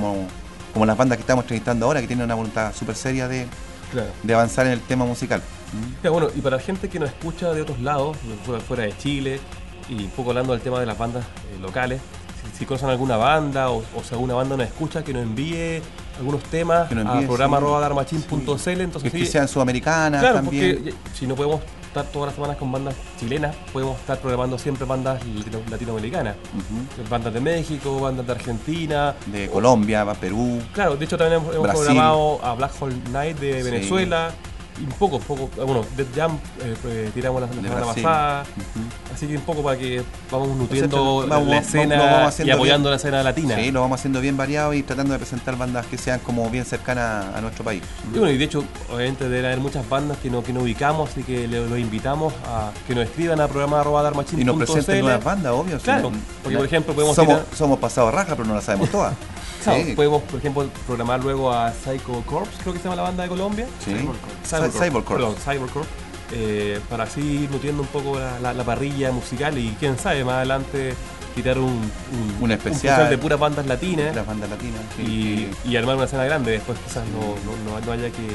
como las bandas que estamos entrevistando ahora, que tienen una voluntad súper seria de Claro. avanzar en el tema musical. Ya, bueno, y para la gente que nos escucha de otros lados, fuera de Chile, y un poco hablando del tema de las bandas locales, si conocen alguna banda o si alguna banda nos escucha, que nos envíe algunos temas Que nos a envíe, programa@darmachín.cl. Entonces, Que sí, sean sudamericanas claro, también. porque si no podemos estar todas las semanas con bandas chilenas, podemos estar programando siempre bandas latinoamericanas. Ujú. Bandas de México, bandas de Argentina. De Colombia, Perú. Claro, de hecho también hemos Brasil. programado a Black Hole Night de Sí. Venezuela. Y un poco, bueno, Dead Jam tiramos la semana Brasil. pasada. Ujú. Así que un poco para que vamos nutriendo Entonces, vamos- la vamos escena haciendo y apoyando bien. la escena latina. Sí, lo vamos haciendo bien variado y tratando de presentar bandas que sean como bien cercanas a nuestro país. Y bueno, y de hecho, obviamente debe haber muchas bandas que no ubicamos, así que los invitamos a que nos escriban a programa@darmachín.cl. Y nos presenten nuevas bandas, obvio. Claro, Si porque, por ejemplo, podemos somos pasados raja, pero no las sabemos todas. Claro, Sí. podemos, por ejemplo, programar luego a Psycho Corps, creo que se llama la banda de Colombia. Sí. Cyber Corps. Corps. Cyber Corps. Para así ir nutriendo un poco la parrilla musical y quién sabe, más adelante tirar un especial de puras bandas latinas Las bandas latinas. sí. y armar una escena grande. Después quizás no haya que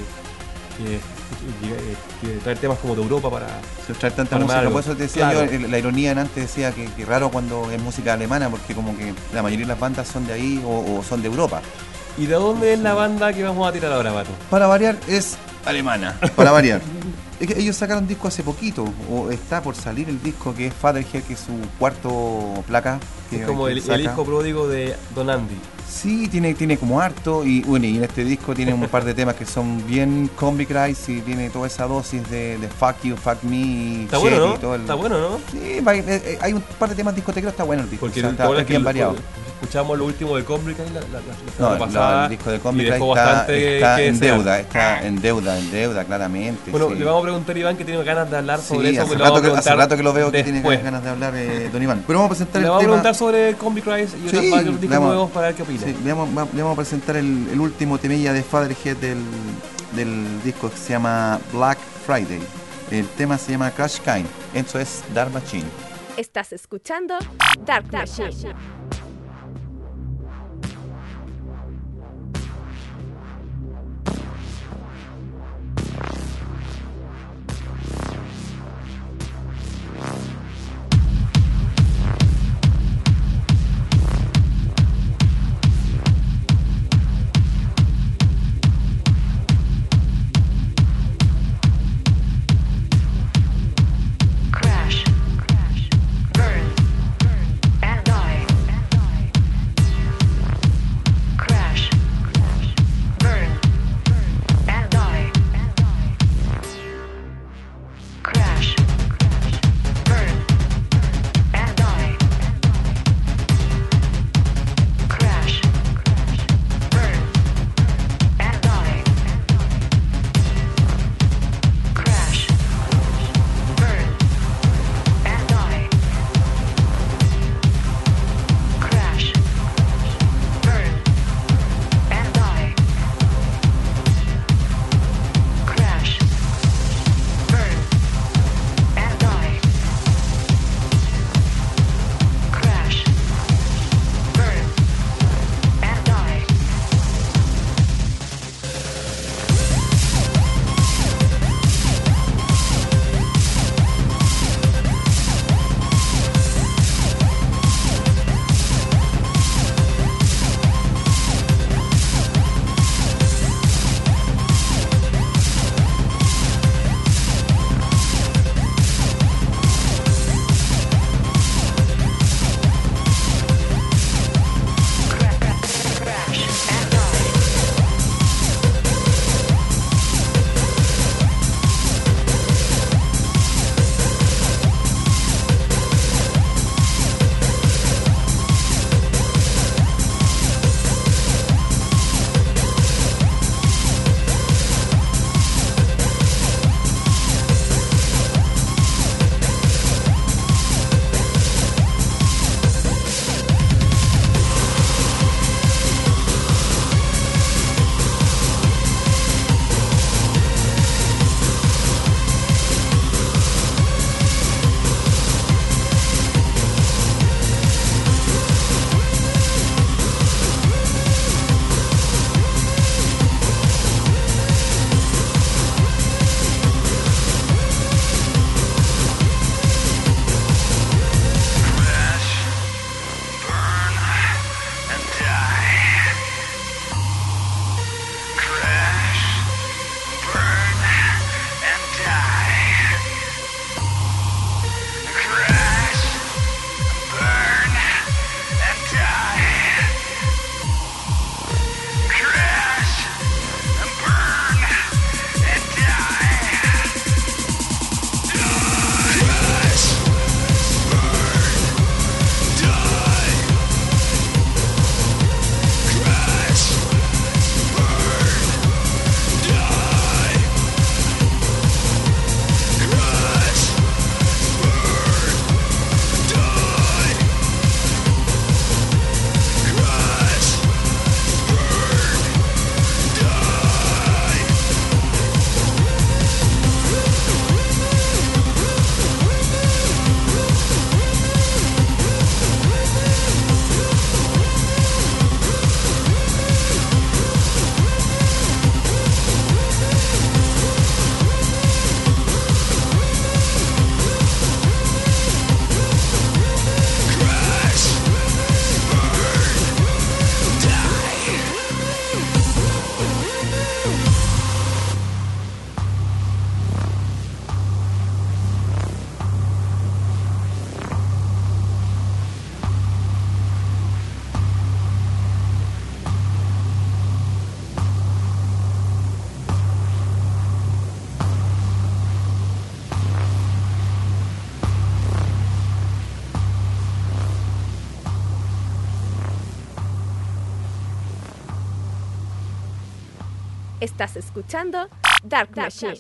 traer temas como de Europa para Traer tanta armar música. algo. Por eso te decía Claro. yo, la ironía en antes decía que raro cuando es música alemana, porque como que la mayoría de las bandas son de ahí o son de Europa. ¿Y de dónde es la banda que vamos a tirar ahora, Pato? Para variar es alemana. Para variar. Es que ellos sacaron disco hace poquito, o está por salir el disco que es Fatherhead, que es su cuarto placa. Que Es como que el saca. disco pródigo de Don Andy. Sí, tiene como harto, y bueno, y en este disco tiene un par de temas que son bien Combi Cries y tiene toda esa dosis de Fuck You, Fuck Me y Está bueno, Shady ¿no? y todo el... Está bueno, ¿no? Sí, hay un par de temas discotequeros, está bueno el disco. Porque o sea, ¿te acuerdas está bien variado. Escuchamos lo último de Combi la semana No, pasada. el disco de y Combi Cries dejó está bastante que en desear. deuda, está en deuda, claramente. Bueno, sí. le vamos a preguntar a Iván, que tiene ganas de hablar sobre Sí, eso. hace pues le vamos a rato, preguntar que lo veo que tiene después. ganas de hablar Don Iván. Pero vamos a presentar Le el vamos a tema. preguntar sobre Combi Cries y otros Sí, varios discos le vamos- nuevos para ver qué opina. Sí, le vamos a presentar el último temilla de Fatherhead del disco que se llama Black Friday. El tema se llama Crash Kind. Eso es Dark Machine. Estás escuchando Dark Machine. Crash, burn, and die. Estás escuchando Dark Machine.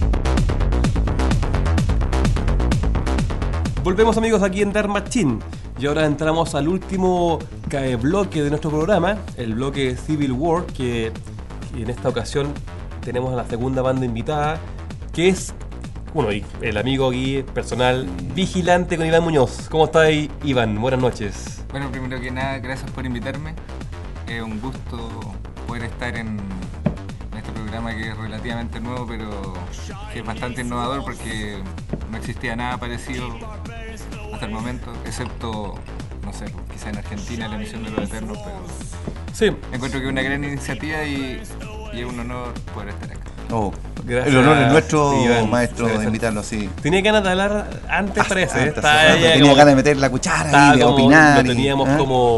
Volvemos, amigos, aquí en Dark Machine. Y ahora entramos al último bloque de nuestro programa, el bloque Civil War, que en esta ocasión tenemos a la segunda banda invitada, que es, bueno, el amigo aquí personal Vigilante con Iván Muñoz. ¿Cómo está ahí, Iván? Buenas noches. Bueno, primero que nada, gracias por invitarme. Es un gusto poder estar en este programa que es relativamente nuevo, pero que es bastante innovador porque no existía nada parecido hasta el momento, excepto, no sé, quizá en Argentina la emisión de Los Eternos, pero sí, encuentro que es una gran iniciativa y es un honor poder estar acá. Oh, gracias. El honor es nuestro, Iván, maestro, gracias. de invitarlo, sí. Tenía ganas de hablar antes, parece. Antes, Tenía tenía ganas de meter la cuchara y de opinar. Lo teníamos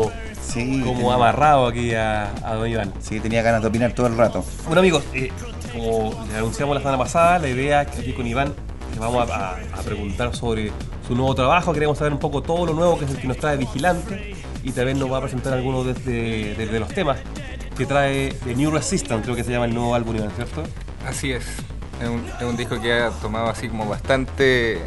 como amarrado aquí a don Iván. Sí, tenía ganas de opinar todo el rato. Bueno, amigos, como les anunciamos la semana pasada, la idea es que aquí con Iván le vamos a preguntar sobre su nuevo trabajo. Queremos saber un poco todo lo nuevo que es el que nos trae Vigilante, y también nos va a presentar algunos de los temas que trae de New Resistance, creo que se llama el nuevo álbum, Iván, ¿cierto? Así es un disco que ha tomado así como bastante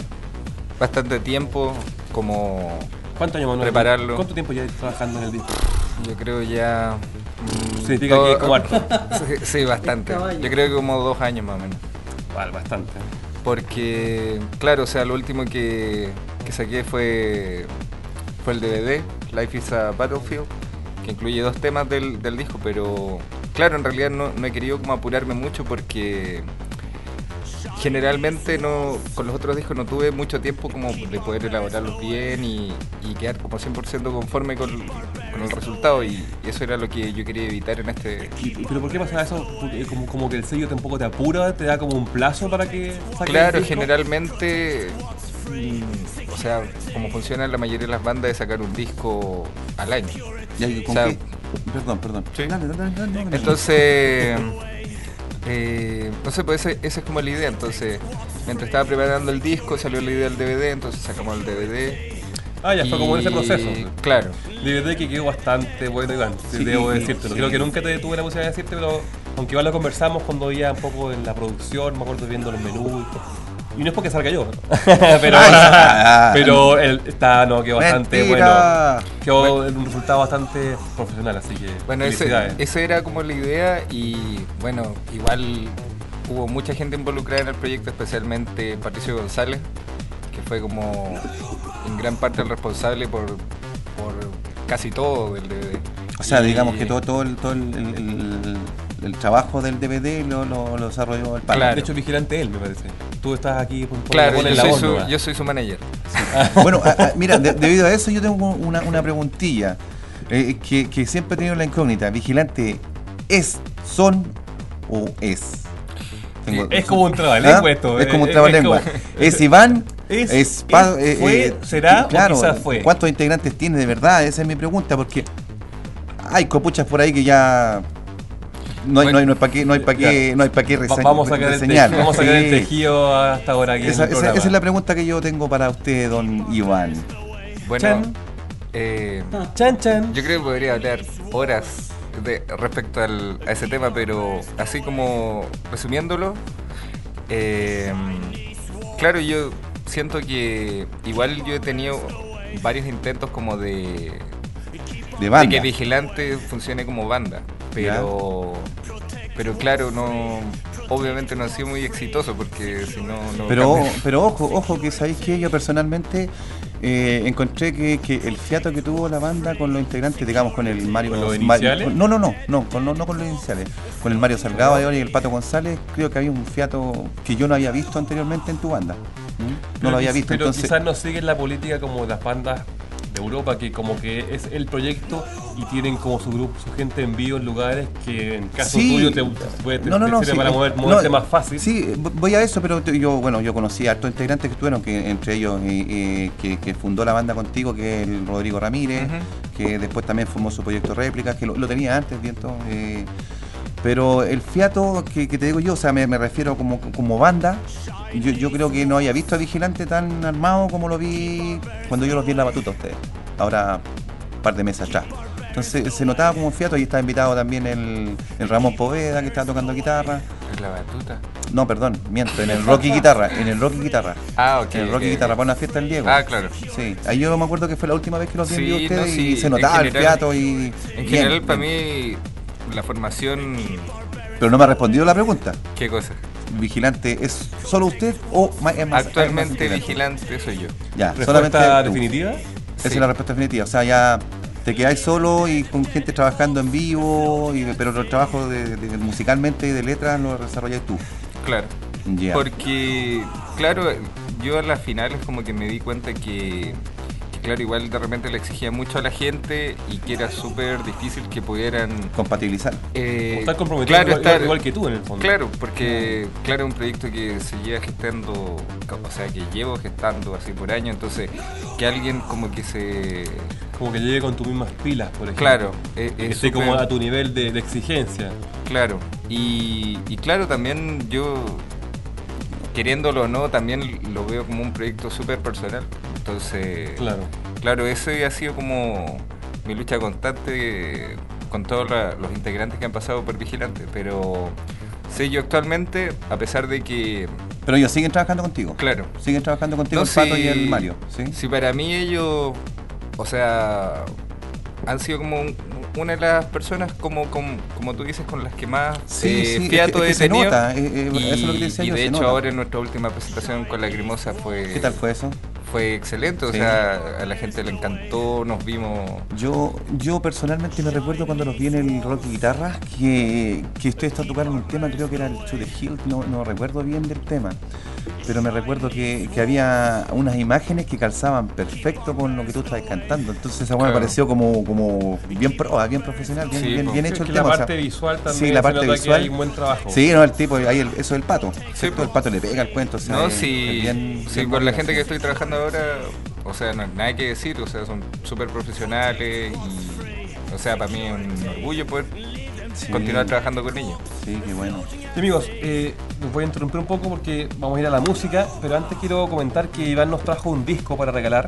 tiempo como ¿Cuántos años, Manuel? prepararlo. ¿Cuánto tiempo ya trabajando en el disco? Yo creo ya... Significa que es como harto. Sí, bastante. Yo creo que como 2 años más o menos. Vale, bastante. Porque, claro, o sea, lo último que saqué fue el DVD, Life is a Battlefield, que incluye 2 temas del disco, pero claro, en realidad no he querido como apurarme mucho porque generalmente con los otros discos no tuve mucho tiempo como de poder elaborarlos bien y quedar como 100% conforme con el resultado, y eso era lo que yo quería evitar en este... ¿Pero por qué pasa eso? Porque como que el sello tampoco te apura, te da como un plazo para que saques Claro, el disco. generalmente, o sea, como funciona la mayoría de las bandas es sacar un disco al año. Ya, ¿con O sea, qué? Perdón. Sí. Dale. Entonces, no sé, pues esa es como la idea. Entonces, mientras estaba preparando el disco, salió la idea del DVD, entonces sacamos el DVD. Ya fue como en ese proceso. Claro. DVD que quedó bastante bueno, Iván, Sí, debo decírtelo. sí. Creo que nunca tuve la posibilidad de decirte, pero aunque igual lo conversamos cuando iba un poco en la producción, me acuerdo viendo los menús y no es porque salga yo, pero quedó bastante Mentira. bueno. Quedó un resultado bastante profesional, así que Bueno, felicidades. esa era como la idea, y bueno, igual hubo mucha gente involucrada en el proyecto, especialmente Patricio González, que fue como en gran parte el responsable por casi todo del DVD. O sea, Y- digamos que todo el trabajo del DVD lo desarrolló el padre. Claro. De hecho, Vigilante él, me parece. Tú estás aquí por Claro, poner yo la soy, voz su, nomás. yo soy su manager. Bueno, mira, debido a eso yo tengo una preguntilla que siempre he tenido la incógnita. Vigilante, ¿son o es? Es como un trabalengua esto. Es como un trabalengua. ¿Es Iván? ¿Fue? ¿Será? Claro, ¿O quizás fue? ¿cuántos integrantes tiene de verdad? Esa es mi pregunta, porque hay copuchas por ahí que ya no hay para qué Vamos a sacar reseñar. vamos a sacar el Sí. tejido hasta ahora aquí. Esa en el programa. es la pregunta que yo tengo para usted, don Iván. Bueno, Chan. Chan. yo creo que podría hablar horas respecto a ese tema, pero así como resumiéndolo, claro, yo siento que igual yo he tenido varios intentos como de banda. que Vigilante funcione como banda, pero claro, obviamente no ha sido muy exitoso, porque si no Pero ojo que sabéis que yo personalmente encontré que el fiato que tuvo la banda con los integrantes, digamos con el Mario... ¿Con los iniciales? No con los iniciales. Con el Mario Salgado y el Pato González, creo que había un fiato que yo no había visto anteriormente en tu banda. No lo había visto, pero entonces... quizás no siguen la política como las bandas de Europa, que como que es el proyecto y tienen como su grupo, su gente en vivo en lugares que en caso Sí. tuyo te sirve sí, para moverte más fácil. Sí, voy a eso, pero yo conocí a hartos integrantes que estuvieron, que entre ellos que fundó la banda contigo, que es el Rodrigo Ramírez, que después también formó su proyecto Réplicas, que lo tenía antes, viento. Pero el fiato que te digo yo, o sea, me refiero como banda, yo creo que no había visto a Vigilante tan armado como lo vi cuando yo los vi en la batuta a ustedes, ahora un par de meses atrás. Entonces se notaba como un fiato. Ahí estaba invitado también el Ramón Poveda, que estaba tocando guitarra. ¿Es la batuta? No, perdón, miento, en el Rocky Guitarra. Ah, ok. En el Rocky Guitarra, para una fiesta del Diego. Ah, claro. Sí, ahí yo me acuerdo que fue la última vez que los vi en vivo Sí, ustedes no, sí, y se notaba en el general- fiato y... En bien, general, para bien. mí, la formación... Pero no me ha respondido la pregunta. ¿Qué cosa? ¿Vigilante es solo usted o es más? Actualmente es más vigilante soy yo. Ya, solamente ¿Respuesta tú. definitiva? Esa es la respuesta definitiva. O sea, ya te quedáis solo y con gente trabajando en vivo, pero los trabajos musicalmente y de letras los desarrolláis tú. Claro. Ya. Porque, claro, yo a las finales como que me di cuenta que, claro, igual de repente le exigía mucho a la gente y que era súper difícil que pudieran... Compatibilizar. Estar comprometido igual que tú en el fondo. Claro, porque, claro, es un proyecto que se lleva gestando, o sea, que llevo gestando así por año, entonces que alguien como que se... Como que llegue con tus mismas pilas, por ejemplo. Claro. Que esté como a tu nivel de exigencia. Claro. Y claro, también yo, queriéndolo o no, también lo veo como un proyecto súper personal. Entonces, claro, ese ha sido como mi lucha constante con todos los integrantes que han pasado por Vigilante. Pero sé yo actualmente, a pesar de que... Pero ellos siguen trabajando contigo. Claro. Siguen trabajando contigo No, el Pato sí, y el Mario. Sí, para mí ellos, o sea, han sido como una de las personas, como tú dices, con las que más fiato es que he se tenido. nota, eso es lo que te decía y yo, de se hecho nota. ahora en nuestra última presentación con Lacrimosa fue... ¿Qué tal fue eso? Fue excelente, o Sí. sea, a la gente le encantó, nos vimos... Yo personalmente me recuerdo cuando los vi en el Rocky Guitarra que ustedes tocaron un tema, creo que era el To The Hill, no recuerdo bien del tema, pero me recuerdo que había unas imágenes que calzaban perfecto con lo que tú estabas cantando, entonces esa me pareció como bien bien profesional, bien hecho el tema. La parte visual también, sí, la parte visual, hay un buen trabajo. Sí, no, el tipo, ahí eso es el Pato, ¿cierto? El Pato le pega el cuento, o sea, No, es sí, bien con la bonito, gente sí. que estoy trabajando ahora, o sea, no hay nada que decir, o sea, son súper profesionales y, o sea, para mí es un orgullo poder continuar trabajando con ellos. Sí, qué bueno. Y amigos, los voy a interrumpir un poco porque vamos a ir a la música, pero antes quiero comentar que Iván nos trajo un disco para regalar.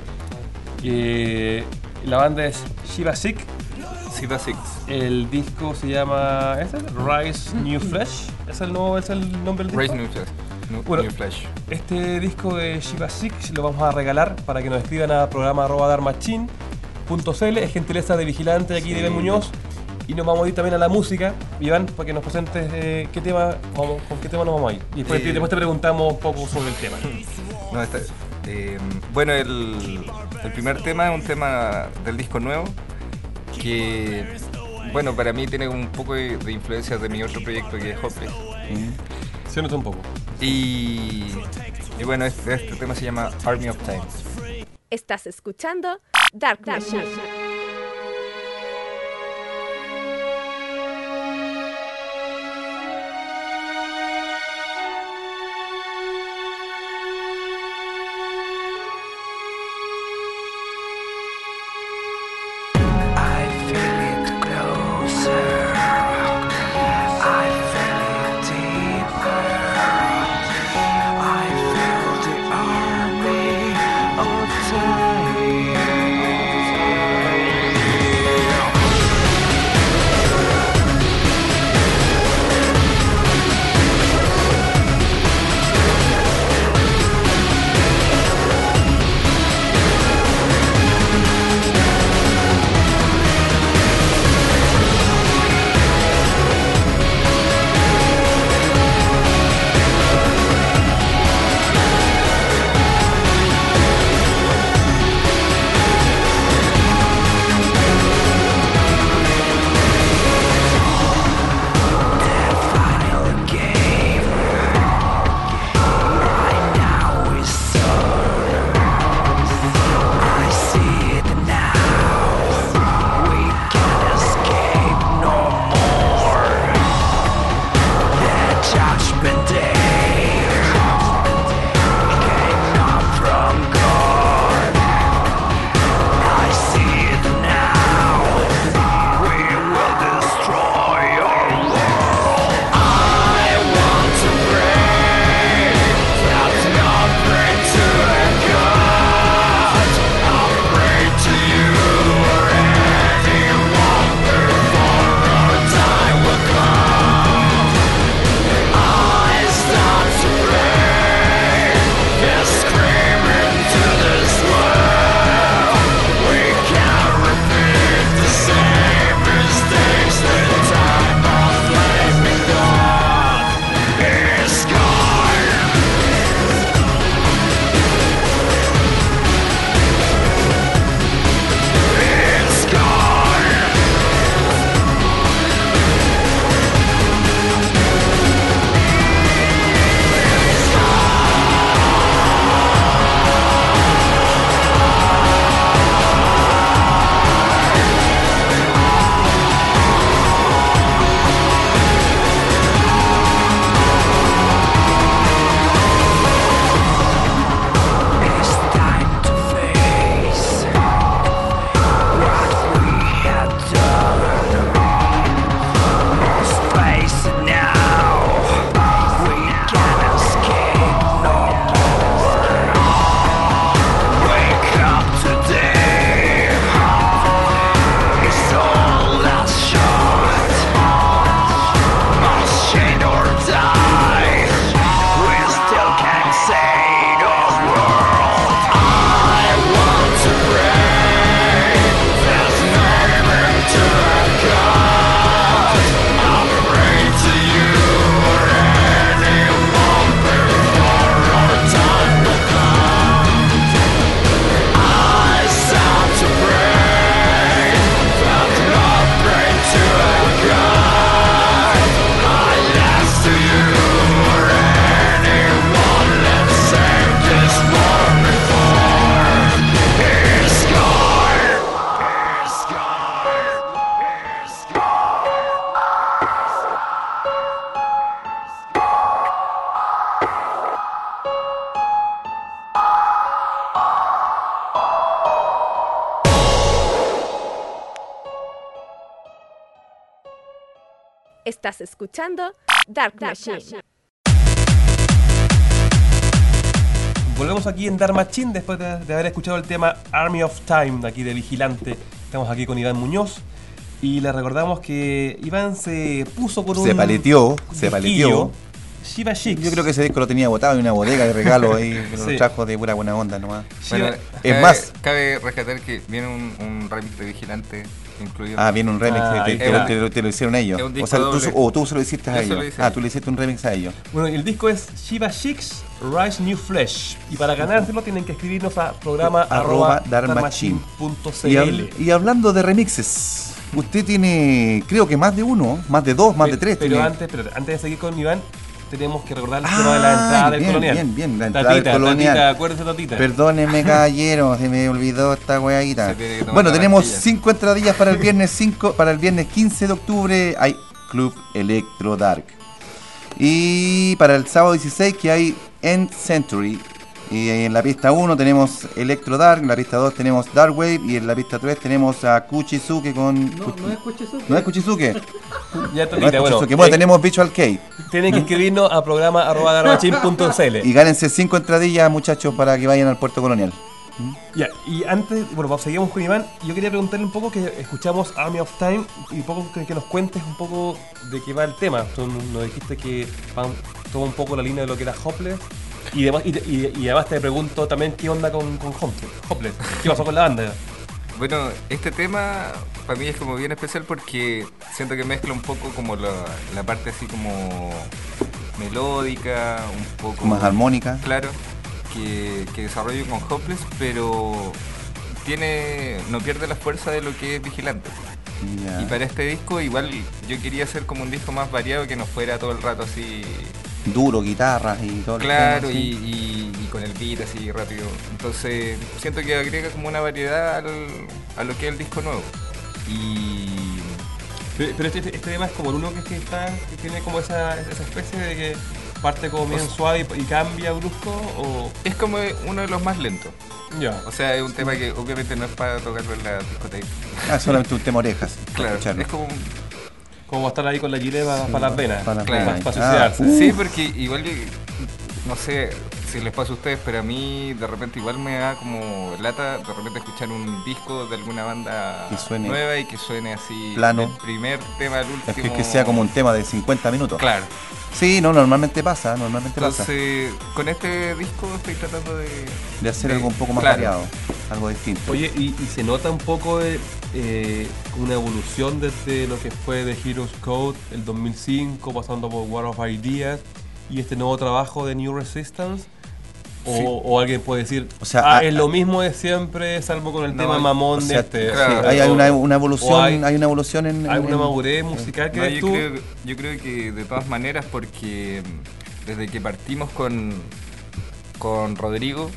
La banda es Shiva Six. El disco se llama Rise New Flesh. ¿Es el nombre del disco? Rise New Flesh. New Flesh. Este disco de Shiva Six lo vamos a regalar para que nos escriban a programa@darmachin.cl. Es gentileza de Vigilante de aquí de Iván Muñoz. Y nos vamos a ir también a la música, Iván, para que nos presentes con qué tema nos vamos a ir. Y después te preguntamos un poco sobre el tema. No, bueno, el primer tema es un tema del disco nuevo que, bueno, para mí tiene un poco de influencias de mi otro proyecto que es Hopeless. Se nota un poco. Y bueno, este tema se llama Army of Time. Estás escuchando Dark Machine. Army of time. Estás escuchando Dark Machine. Volvemos aquí en Dark Machine después de haber escuchado el tema Army of Time de aquí de Vigilante. Estamos aquí con Iván Muñoz y le recordamos que Iván se puso con Se paleteó. Shiva Chicks. Yo creo que ese disco lo tenía botado en una bodega de regalo ahí, Sí. lo trajo de pura buena onda nomás. Bueno, Es más, cabe rescatar que viene un remix de Vigilante incluido. viene un remix, ahí te lo hicieron ellos. es un disco O sea, doble. tú se lo hiciste a Yo se lo ellos. hice. Tú le hiciste un remix a ellos. Bueno, el disco es Shiva Chicks Rise New Flesh. Y para ganárselo tienen que escribirnos a programa @darkmachine.cl. Y hablando de remixes, usted tiene, creo que más de uno, más de dos, más de tres. Pero tiene. antes de seguir con Iván, tenemos que recordar el tema de la entrada del bien, colonial. bien, la entrada del colonial. Tatita, acuérdese, Tatita. Perdóneme, caballero, se me olvidó esta weadita. Se tiene que tomar Bueno, la tenemos pastilla. 5 entradillas para el viernes 15 de octubre hay Club Electro Dark. Y para el sábado 16 que hay End Century. Y en la pista 1 tenemos Electro Dark, en la pista 2 tenemos Dark Wave y en la pista 3 tenemos a Kuchizuke con... No es Kuchizuke. ¿No es Kuchizuke? Ya, No Tatita, es bueno, Kuchizuke. Bueno, tenemos Visual Kei. tienen que escribirnos a programa @darkmachine.cl. Y gánense 5 entradillas, muchachos, para que vayan al Puerto Colonial. Ya, y antes, bueno, seguimos con Iván. Yo quería preguntarle un poco que escuchamos Army of Time y un poco que nos cuentes un poco de qué va el tema. Tú nos dijiste que toma un poco la línea de lo que era Hopeless. Y además te pregunto también qué onda con Hopeless. ¿Qué pasó con la banda? Bueno, este tema para mí es como bien especial porque siento que mezcla un poco como la parte así como melódica, un poco Más armónica. claro, que desarrollo con Hopeless, pero no pierde la fuerza de lo que es Vigilante. Ya. Y para este disco igual yo quería hacer como un disco más variado, que no fuera todo el rato así Duro, guitarras y todo. claro el tema, sí. y con el beat así rápido. Entonces siento que agrega como una variedad a lo que es el disco nuevo. Y Pero este tema es como el uno que tiene como esa especie de que parte como bien suave y cambia brusco, o... es como uno de los más lentos. Ya. O sea, es un tema que obviamente no es para tocarlo en la discoteca. Solamente un tema orejas. para Claro, escucharlo. es como Como estar ahí con la gilet para las venas, para las Claro. venas. para suicidarse. sí, porque igual no sé si les pasa a ustedes, pero a mí de repente igual me da como lata de repente escuchar un disco de alguna banda Que suene nueva y que suene así plano. del primer tema al último. Es que sea como un tema de 50 minutos. Claro. Sí, no, normalmente pasa. Entonces, con este disco estoy tratando De hacer algo un poco más claro. variado, algo distinto. Oye, y se nota un poco una evolución desde lo que fue The Heroes Code el 2005, pasando por War of Ideas y este nuevo trabajo de New Resistance. Sí. O alguien puede decir, O sea, es lo mismo de siempre, salvo con el No, tema mamón o de sea, este. claro, Sí, hay o- una evolución, o hay una evolución en hay una madurez musical que No, ves tú. yo creo que de todas maneras, porque desde que partimos con Rodrigo,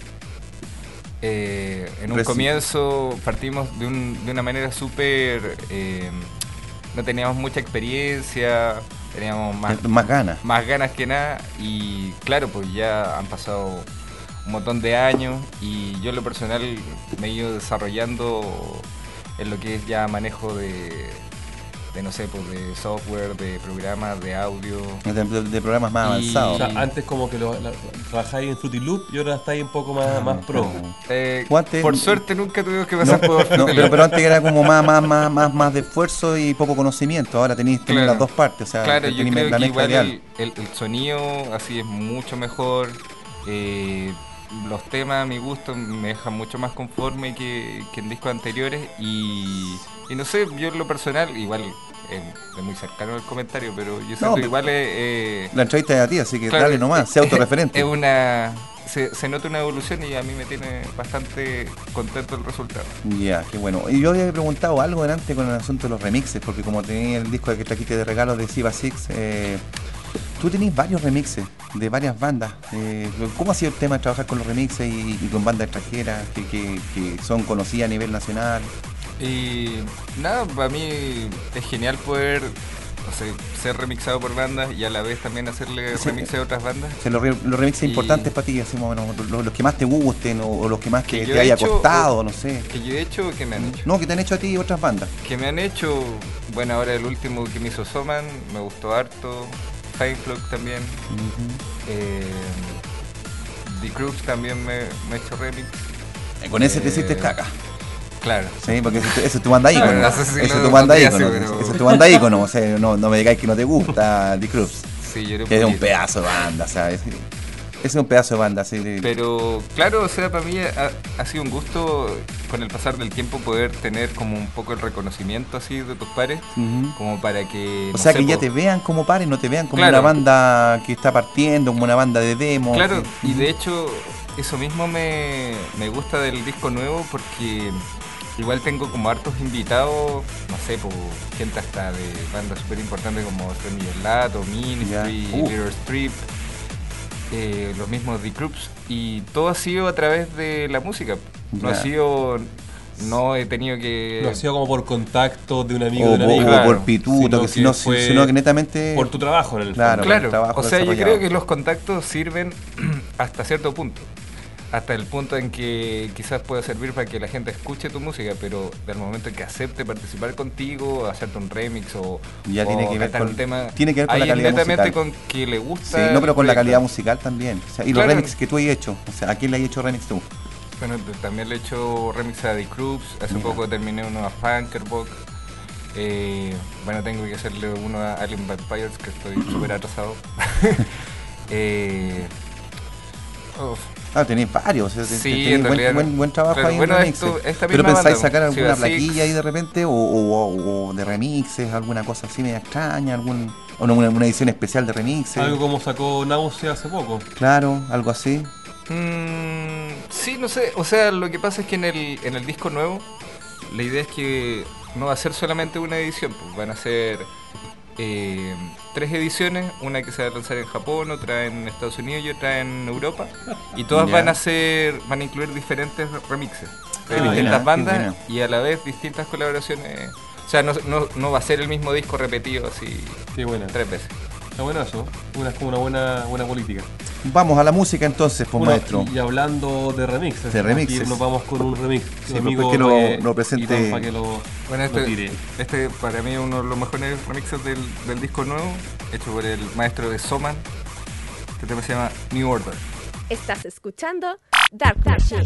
en un Reci- comienzo partimos de una manera súper... no teníamos mucha experiencia, teníamos más ganas. más ganas que nada, y claro, pues ya han pasado un montón de años y yo en lo personal me he ido desarrollando en lo que es ya manejo de no sé, pues de software, de programas, de audio. De programas más Y- O avanzados. sea, antes como que trabajáis en Fruity Loop y ahora estáis un poco más pro. O antes- Por suerte nunca tuvimos que pasar por No, Fruity Loop. pero antes era como más de esfuerzo y poco conocimiento. Ahora tenéis Claro. las dos partes. O sea, Claro, yo tenéis creo la que mezcla igual ideal. el sonido así es mucho mejor. Los temas a mi gusto me dejan mucho más conforme que en discos anteriores y no sé, yo en lo personal, igual es muy cercano el comentario, pero yo siento que igual La entrevista es a ti, así que claro, dale nomás, sea autorreferente. se nota una evolución y a mí me tiene bastante contento el resultado. Ya, qué bueno. Y yo había preguntado algo delante con el asunto de los remixes, porque como tenía el disco que trajiste de regalo de Shiva Six, tú tenés varios remixes de varias bandas. ¿Cómo ha sido el tema de trabajar con los remixes y con bandas extranjeras que son conocidas a nivel nacional? Y nada, para mí es genial poder, o sea, ser remixado por bandas y a la vez también hacerle remix a otras bandas. O sea, los remixes importantes para ti, así, bueno, los que más te gusten o los que más Que que yo te he haya hecho, costado, no sé. Que yo he hecho, que me han hecho. No, que te han hecho a ti y otras bandas. Que me han hecho, bueno, ahora el último que me hizo Soman, me gustó harto. Feinflug también. The Crooks también me ha hecho remix. Con ese te hiciste caca. Claro. Sí, porque ese es tu banda ícono. No sé si Ese es lo tu banda pondría ícono. así, pero- Ese es tu banda ícono. O sea, no me digáis que no te gusta The Crooks. Sí, yo era Que es un poquito. pedazo de banda, ¿sabes? Es un pedazo de banda, sí. Pero claro, o sea, para mí ha sido un gusto con el pasar del tiempo poder tener como un poco el reconocimiento así de tus pares, Ujú. como para que... O no sea, sé, que ya po, te vean como pares, no te vean como Claro. una banda que está partiendo, como una banda de demo. Claro, y de hecho eso mismo me gusta del disco nuevo porque igual tengo como hartos invitados, no sé, por gente hasta de bandas súper importantes como Sony Lato, Ministry, Ya. Little Strip, los mismos The Crooks, y todo ha sido a través de la música. No Ya. ha sido, no he tenido que... No ha sido como por contacto de un amigo O, de un amigo. claro, por pituto, sino que netamente... por tu trabajo en el Claro. fondo. Claro, el trabajo o sea, yo desarrollado. creo que los contactos sirven hasta cierto punto. Hasta el punto en que quizás pueda servir para que la gente escuche tu música, pero del momento en que acepte participar contigo, hacerte un remix o, Ya tiene que ver cantar con- un tema, tiene que ver con ahí la es calidad netamente musical. con que le gusta. Sí, no, pero el con la proyecto. calidad musical también. O sea, y los Claro. remixes que tú has hecho. O sea, ¿a quién le has hecho remix tú? Bueno, también le he hecho remix a The Crooks, hace Mira. poco terminé uno a Funkerbox. Bueno, tengo que hacerle uno a Alien Vampires, que estoy súper atrasado. Uf. Ah, tenéis varios. O sea, Sí, tenéis en realidad, buen trabajo claro, ahí en bueno, remixes. esta ¿Pero misma pensáis banda, sacar alguna Ciudad Six. plaquilla ahí de repente? O de remixes, alguna cosa así media extraña? O no, una edición especial de remixes? Algo como sacó Náusea hace poco. Claro, algo así. Sí, no sé, o sea, lo que pasa es que en el disco nuevo la idea es que no va a ser solamente una edición, pues van a ser 3 ediciones, una que se va a lanzar en Japón, otra en Estados Unidos y otra en Europa, y todas Ya. van a incluir diferentes remixes de Qué buena, distintas qué bandas buena. y a la vez distintas colaboraciones. O sea, no va a ser el mismo disco repetido así Qué buena. 3 veces. Está bueno eso. Es como una buena política. Vamos a la música entonces, pues Bueno, maestro. y hablando de remixes. De remixes. Aquí nos vamos con un remix. Sí, Mi amigo pues que lo Roque presente- Iván, para que lo Bueno, tire. este para mí es uno de los mejores remixes del disco nuevo, hecho por el maestro de Soman. Este tema se llama New Order. Estás escuchando Dark Machine.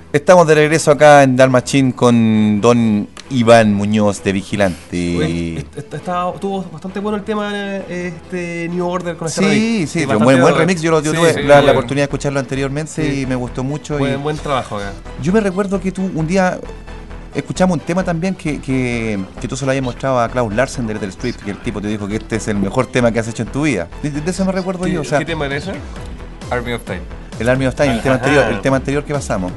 Estamos de regreso acá en Dark Machine con don Iván Muñoz de Vigilante. Oye, estuvo bastante bueno el tema New Order con ese remix. Sí, buen remix. Yo tuve la oportunidad de escucharlo anteriormente y me gustó mucho. Buen trabajo acá. Yo me recuerdo que tú un día escuchamos un tema también que tú se lo habías mostrado a Klaus Larsen de Little Street, que el tipo te dijo que este es el mejor tema que has hecho en tu vida. De eso me recuerdo yo. O sea, ¿qué tema era ese? Army of Time. El Army of Time, el tema anterior que pasamos.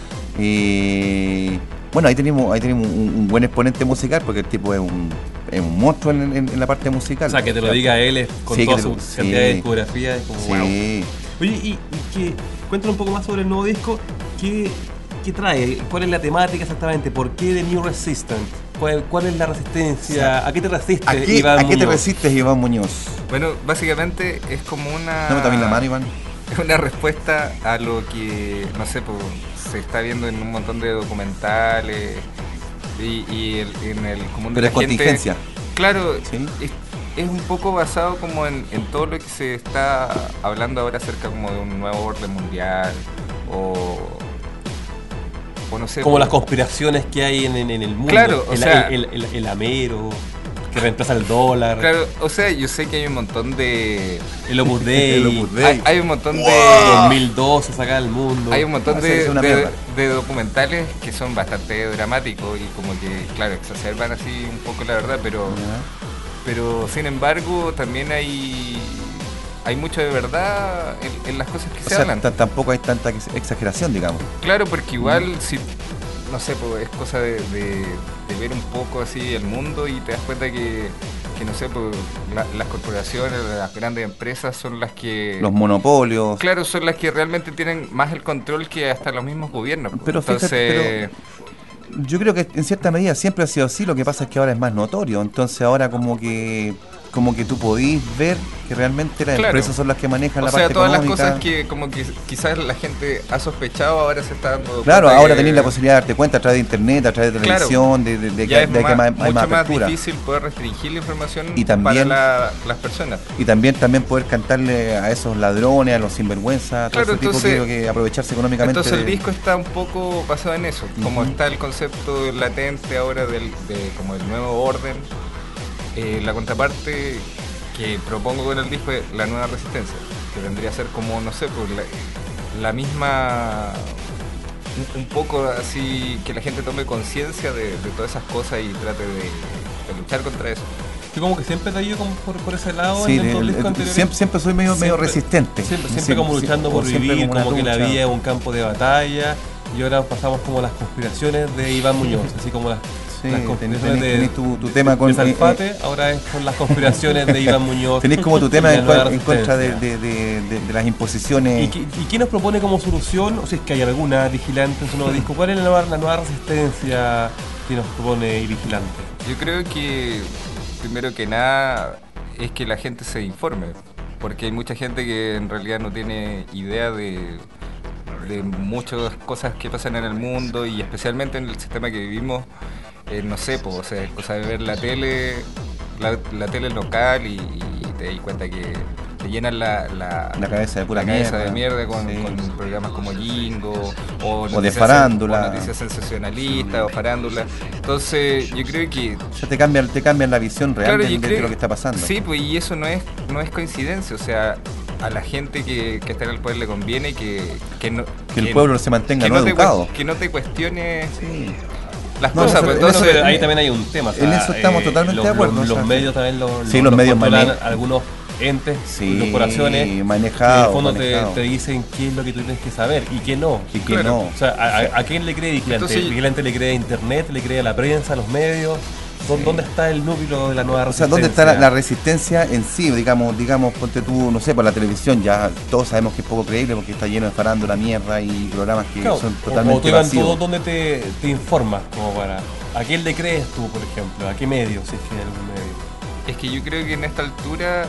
Y bueno, ahí tenemos un buen exponente musical, porque el tipo es un monstruo en la parte musical. O sea, que te lo diga él con toda su cantidad de discografía. Es como, wow. Oye, y cuéntanos un poco más sobre el nuevo disco. ¿Qué trae? ¿Cuál es la temática exactamente? ¿Por qué The New Resistance? ¿Cuál es la resistencia? ¿A qué te resistes, Iván Muñoz? ¿A qué te resistes, Iván Muñoz? Bueno, básicamente es como una... No, también la mano, Iván. Es una respuesta a lo que, no sé, pues, se está viendo en un montón de documentales y en el común de la gente. Contingencia. Claro, ¿sí? Es un poco basado como en todo lo que se está hablando ahora acerca como de un nuevo orden mundial o no sé. Como las conspiraciones que hay en el mundo. Claro, o sea, el amero que reemplaza el dólar. Claro, o sea, yo sé que hay un montón de... El Opus Dei. Hay un montón de... 2012 saca el mundo. Hay un montón de documentales que son bastante dramáticos y como que, claro, exacerban así un poco la verdad, pero sin embargo también hay mucho de verdad en las cosas que se hablan. Tampoco hay tanta exageración, digamos. Claro, porque igual si... No sé, pues es cosa de ver un poco así el mundo y te das cuenta que no sé, pues las corporaciones, las grandes empresas son las que... Los monopolios. Claro, son las que realmente tienen más el control que hasta los mismos gobiernos. Pero fíjate, yo creo que en cierta medida siempre ha sido así, lo que pasa es que ahora es más notorio, entonces ahora como que tú podís ver que realmente las empresas son las que manejan la parte económica. O sea, todas las cosas que como que quizás la gente ha sospechado ahora se está dando cuenta. Claro, ahora tenés la posibilidad de darte cuenta a través de internet, a través de televisión, de que hay más mucho más apertura. Difícil poder restringir la información y también, para las personas. Y también poder cantarle a esos ladrones, a los sinvergüenzas, a todo ese tipo que aprovecharse económicamente. Entonces el disco está un poco basado en eso, como está el concepto latente ahora de como el nuevo orden. La contraparte que propongo con el disco es la nueva resistencia, que vendría a ser como, no sé, pues la misma, un poco así, que la gente tome conciencia de todas esas cosas y trate de luchar contra eso. Yo como que siempre te he ido como por ese lado. Sí, siempre soy medio resistente. Siempre como luchando por vivir, como que la vida es un campo de batalla. Y ahora pasamos como las conspiraciones de Iván Muñoz, así como las conspiraciones de tu tema con Salfate, ahora es con las conspiraciones de Iván Muñoz. Tenés como tu tema en contra de las imposiciones. ¿Y qué nos propone como solución? O si es que hay alguna Vigilante en su nuevo disco. ¿Cuál es la nueva resistencia que nos propone Vigilante? Yo creo que primero que nada es que la gente se informe, porque hay mucha gente que en realidad no tiene idea de muchas cosas que pasan en el mundo y especialmente en el sistema que vivimos. No sé, pues, o sea, es cosa de ver la tele local y te das cuenta que te llenan la cabeza de pura mierda con programas como Jingo o de farándula, o noticias sensacionalistas o farándula. Entonces yo creo que o sea, te cambian la visión real de lo que está pasando. Sí, pues, y eso no es coincidencia, o sea, a la gente que está en el poder le conviene que el pueblo se mantenga educado, que no te cuestione las cosas, pues, entonces ahí también hay un tema. O sea, en eso estamos totalmente de acuerdo. Los medios también los medios manejan algunos entes, corporaciones manejados. En el fondo te dicen qué es lo que tú tienes que saber y qué no. O sea, ¿a quién le cree Vigilante? Entonces, Vigilante le cree a internet, le cree a la prensa, a los medios. ¿Dónde está el núcleo de la nueva resistencia? O sea, ¿dónde está la resistencia en sí? Digamos, ponte tú, no sé, por la televisión, ya todos sabemos que es poco creíble porque está lleno de farándula, mierda y programas que son totalmente vacíos. ¿Dónde te informas? Como para, ¿a quién le crees tú, por ejemplo? ¿A qué medio, si es que hay algún medio? Es que yo creo que en esta altura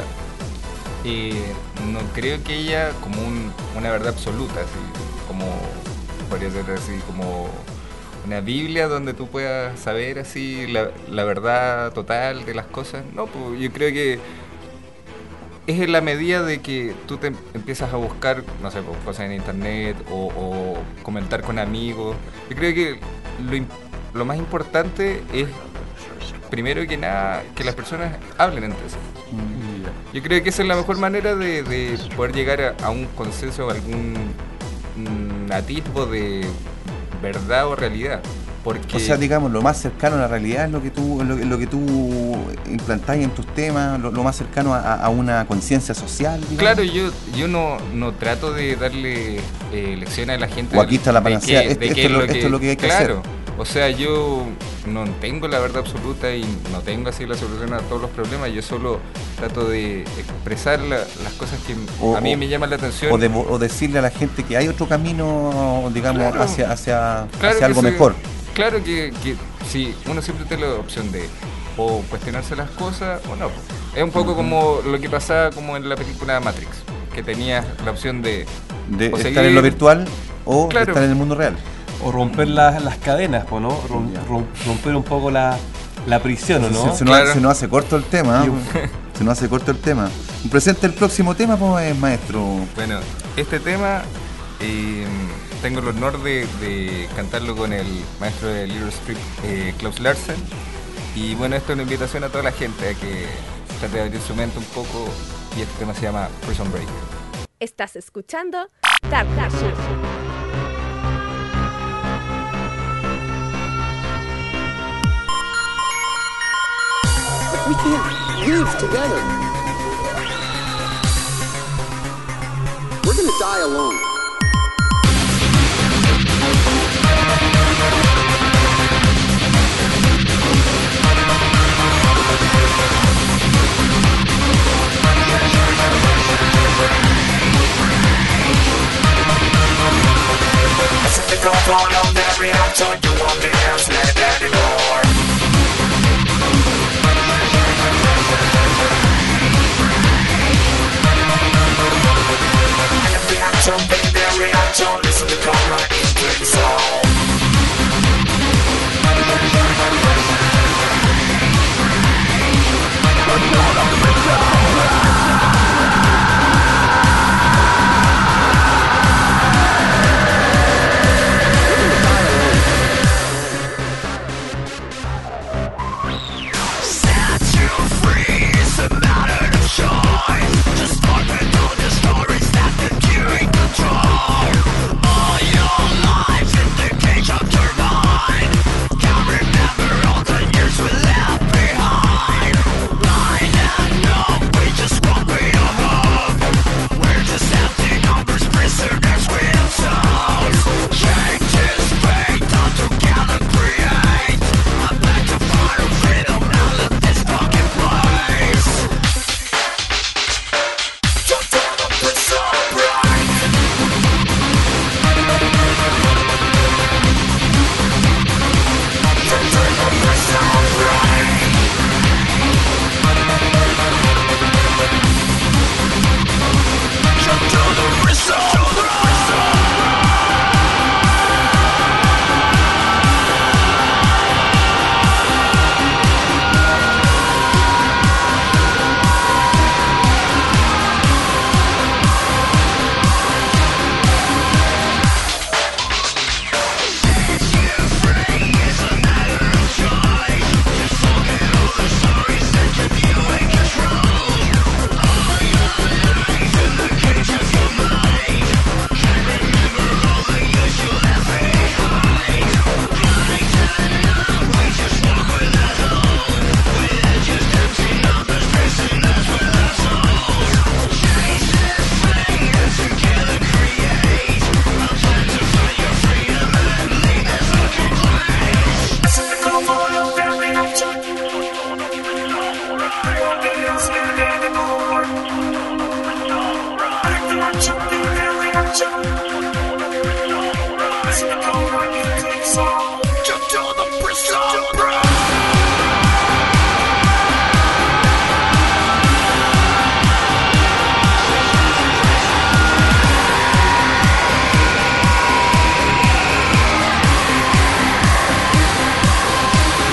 no creo que haya como una verdad absoluta, así como podría ser así como una Biblia donde tú puedas saber así la verdad total de las cosas. No, pues yo creo que es en la medida de que tú te empiezas a buscar, no sé, cosas en internet o comentar con amigos. Yo creo que lo más importante es, primero que nada, que las personas hablen entre sí. Yo creo que esa es la mejor manera de poder llegar a un consenso, a algún atisbo de verdad o realidad. Porque, o sea, digamos, lo más cercano a la realidad es lo que tú implantás en tus temas, lo más cercano a una conciencia social, digamos. Claro, yo no trato de darle lecciones a la gente. O aquí está la panacea, esto es lo que hay que hacer. Claro, o sea, yo no tengo la verdad absoluta y no tengo así la solución a todos los problemas. Yo solo trato de expresar las cosas que a mí me llaman la atención. O decirle a la gente que hay otro camino, digamos, claro, hacia algo mejor. Claro que sí, uno siempre tiene la opción de o cuestionarse las cosas o no. Es un poco como lo que pasaba como en la película Matrix, que tenías la opción de estar en lo virtual o claro, de estar en el mundo real. O romper las cadenas, ¿no? Romper un poco la prisión, ¿no? Se nos hace corto el tema. Se nos hace corto el tema. Presente el próximo tema, pues, maestro. Bueno, este tema tengo el honor de cantarlo con el maestro de Little Script, Klaus Larsen. Y bueno, esto es una invitación a toda la gente a que trate de abrir su mente un poco. Y este tema se llama Prison Break. Estás escuchando Dark Show. We can't live together. We're gonna die alone. The control of every action, you won't be enslaved anymore. Every action, baby, every action, listen to come right into the soul.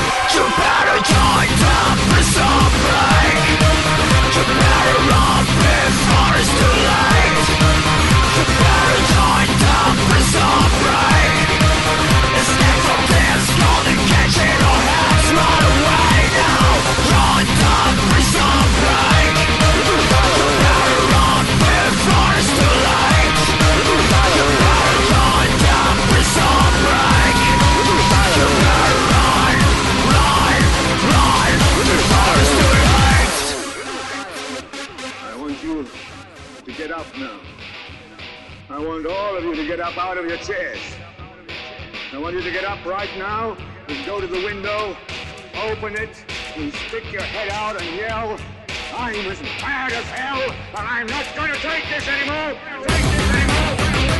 You better join the prison break. You better run. now. I want all of you to get up out of your chairs. I want you to get up right now and go to the window, open it, and stick your head out and yell, I'm as bad as hell, and I'm not going to take this anymore! Take this anymore!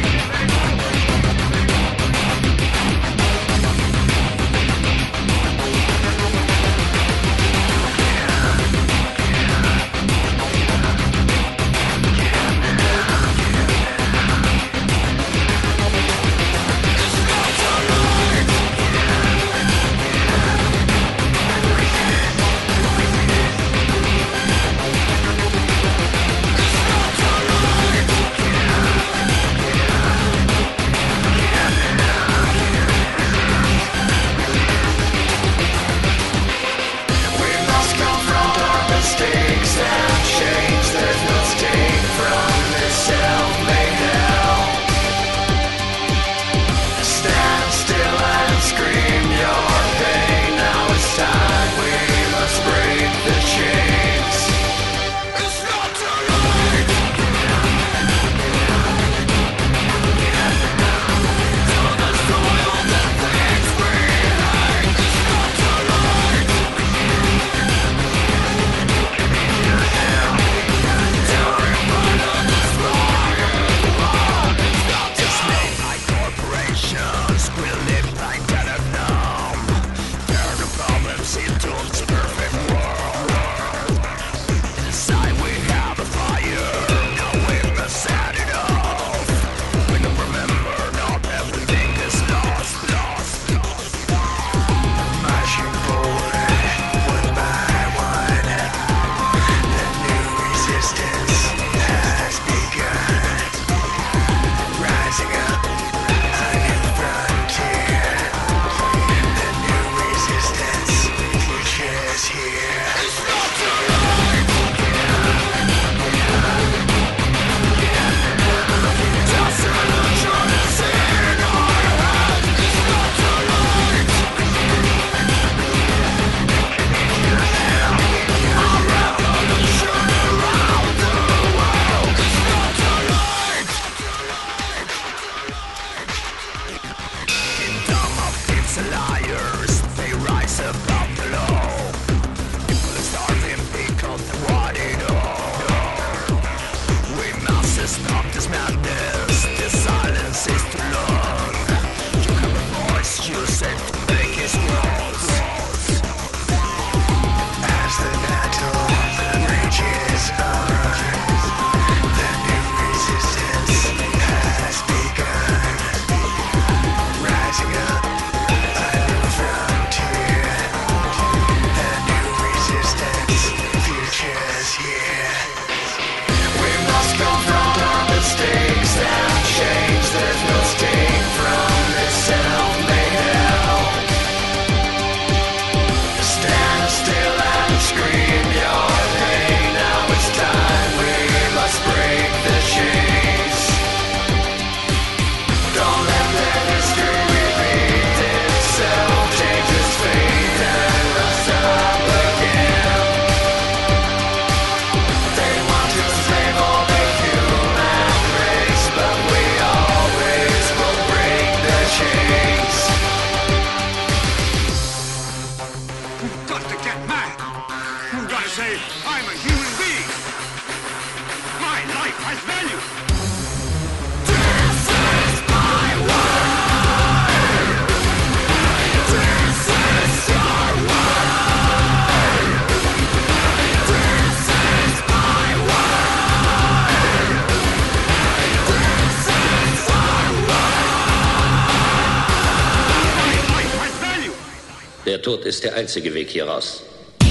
Der Tod ist der einzige Weg hier raus.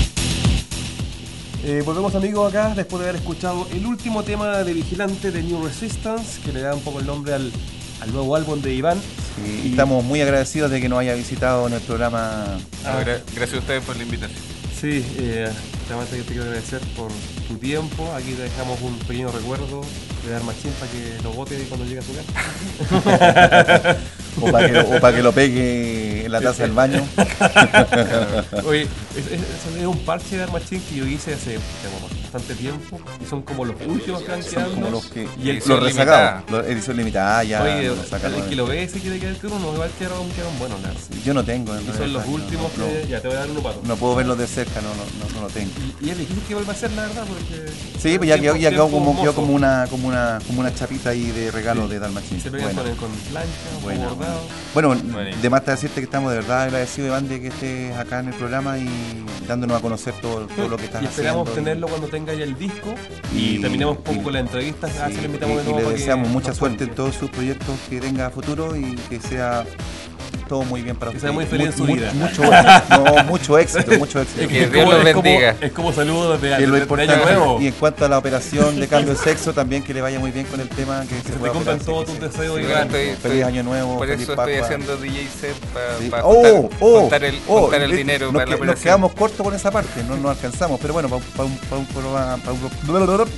Volvemos amigos acá después de haber escuchado el último tema de Vigilante de New Resistance, que le da un poco el nombre al nuevo álbum de Iván. Sí, y estamos muy agradecidos de que nos haya visitado en el programa. Gracias a ustedes por la invitación. Sí, además te quiero agradecer por tu tiempo. Aquí te dejamos un pequeño recuerdo de Dark Machine para que lo bote cuando llegue a su casa. o para que lo pegue en la taza del baño. Oye, es un parche de Dark Machine que yo hice hace bastante tiempo y son como los últimos que van Son quedando. como los que y el, los rezagados, edición limitada, ya oye, lo sacan. el que lo ve se quiere quedar con uno, igual quedaron buenos, ¿no? Yo no tengo. Y son los últimos que ya te voy a dar uno pato. No puedo verlos de cerca, no lo tengo. Y es difícil que vuelva a ser, la verdad, porque... Sí, pues ya quedó como una chapita ahí de regalo de Dalmachín. Se pegan con plancha, con bordado. Bueno, de más te decirte que estamos de verdad agradecidos, Iván, de que estés acá en el programa y dándonos a conocer todo lo que estás haciendo. Y esperamos tenerlo cuando tenga ya el disco y terminemos un poco con las entrevistas. Sí, le invitamos de nuevo y le para deseamos que mucha suerte en todos sus proyectos que tenga a futuro y que sea todo muy bien para que usted. sea muy feliz en su vida. Mucho éxito. Que Dios los bendiga. Es como saludo de Año Nuevo. Y en cuanto a la operación de cambio de sexo, también que le vaya muy bien con el tema. Que se te cumplan todos tus deseos, Iván. Feliz Año Nuevo. Por feliz eso Pascua. estoy haciendo DJ set para contar el dinero para la operación. Nos quedamos cortos con esa parte, no nos alcanzamos. Pero bueno, para un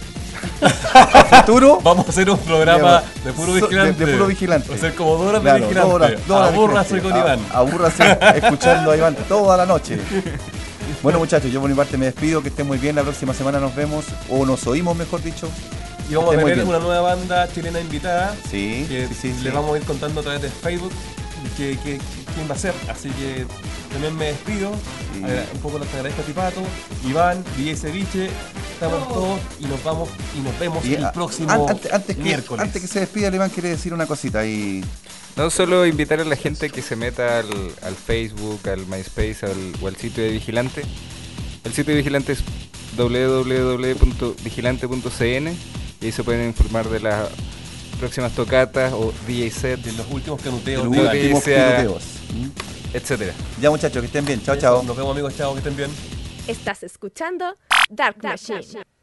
futuro vamos a hacer un programa de puro vigilante. De puro vigilante. Va a ser como 2 horas de vigilante. Abúrrase con Iván. Abúrrase escuchando a Iván toda la noche. Bueno, muchachos, yo por mi parte me despido. Que estén muy bien. La próxima semana nos vemos, o nos oímos, mejor dicho. Y vamos a tener una nueva banda chilena invitada. Sí, que les vamos a ir contando a través de Facebook quién va a ser. Así que también me despido. Sí. Un poco les agradezco a Tipato, Iván, DJ Ceviche. Estamos todos y nos vamos y nos vemos el próximo miércoles. Antes que se despida, Iván quiere decir una cosita y... No solo invitar a la gente que se meta al Facebook, al MySpace o al sitio de Vigilante. El sitio de Vigilante es www.vigilante.cn y ahí se pueden informar de las próximas tocatas o DJ sets, de los últimos canuteos, etcétera. Ya, muchachos, que estén bien. Chao. Nos vemos, amigos. Chao, que estén bien. Estás escuchando Dark Machine.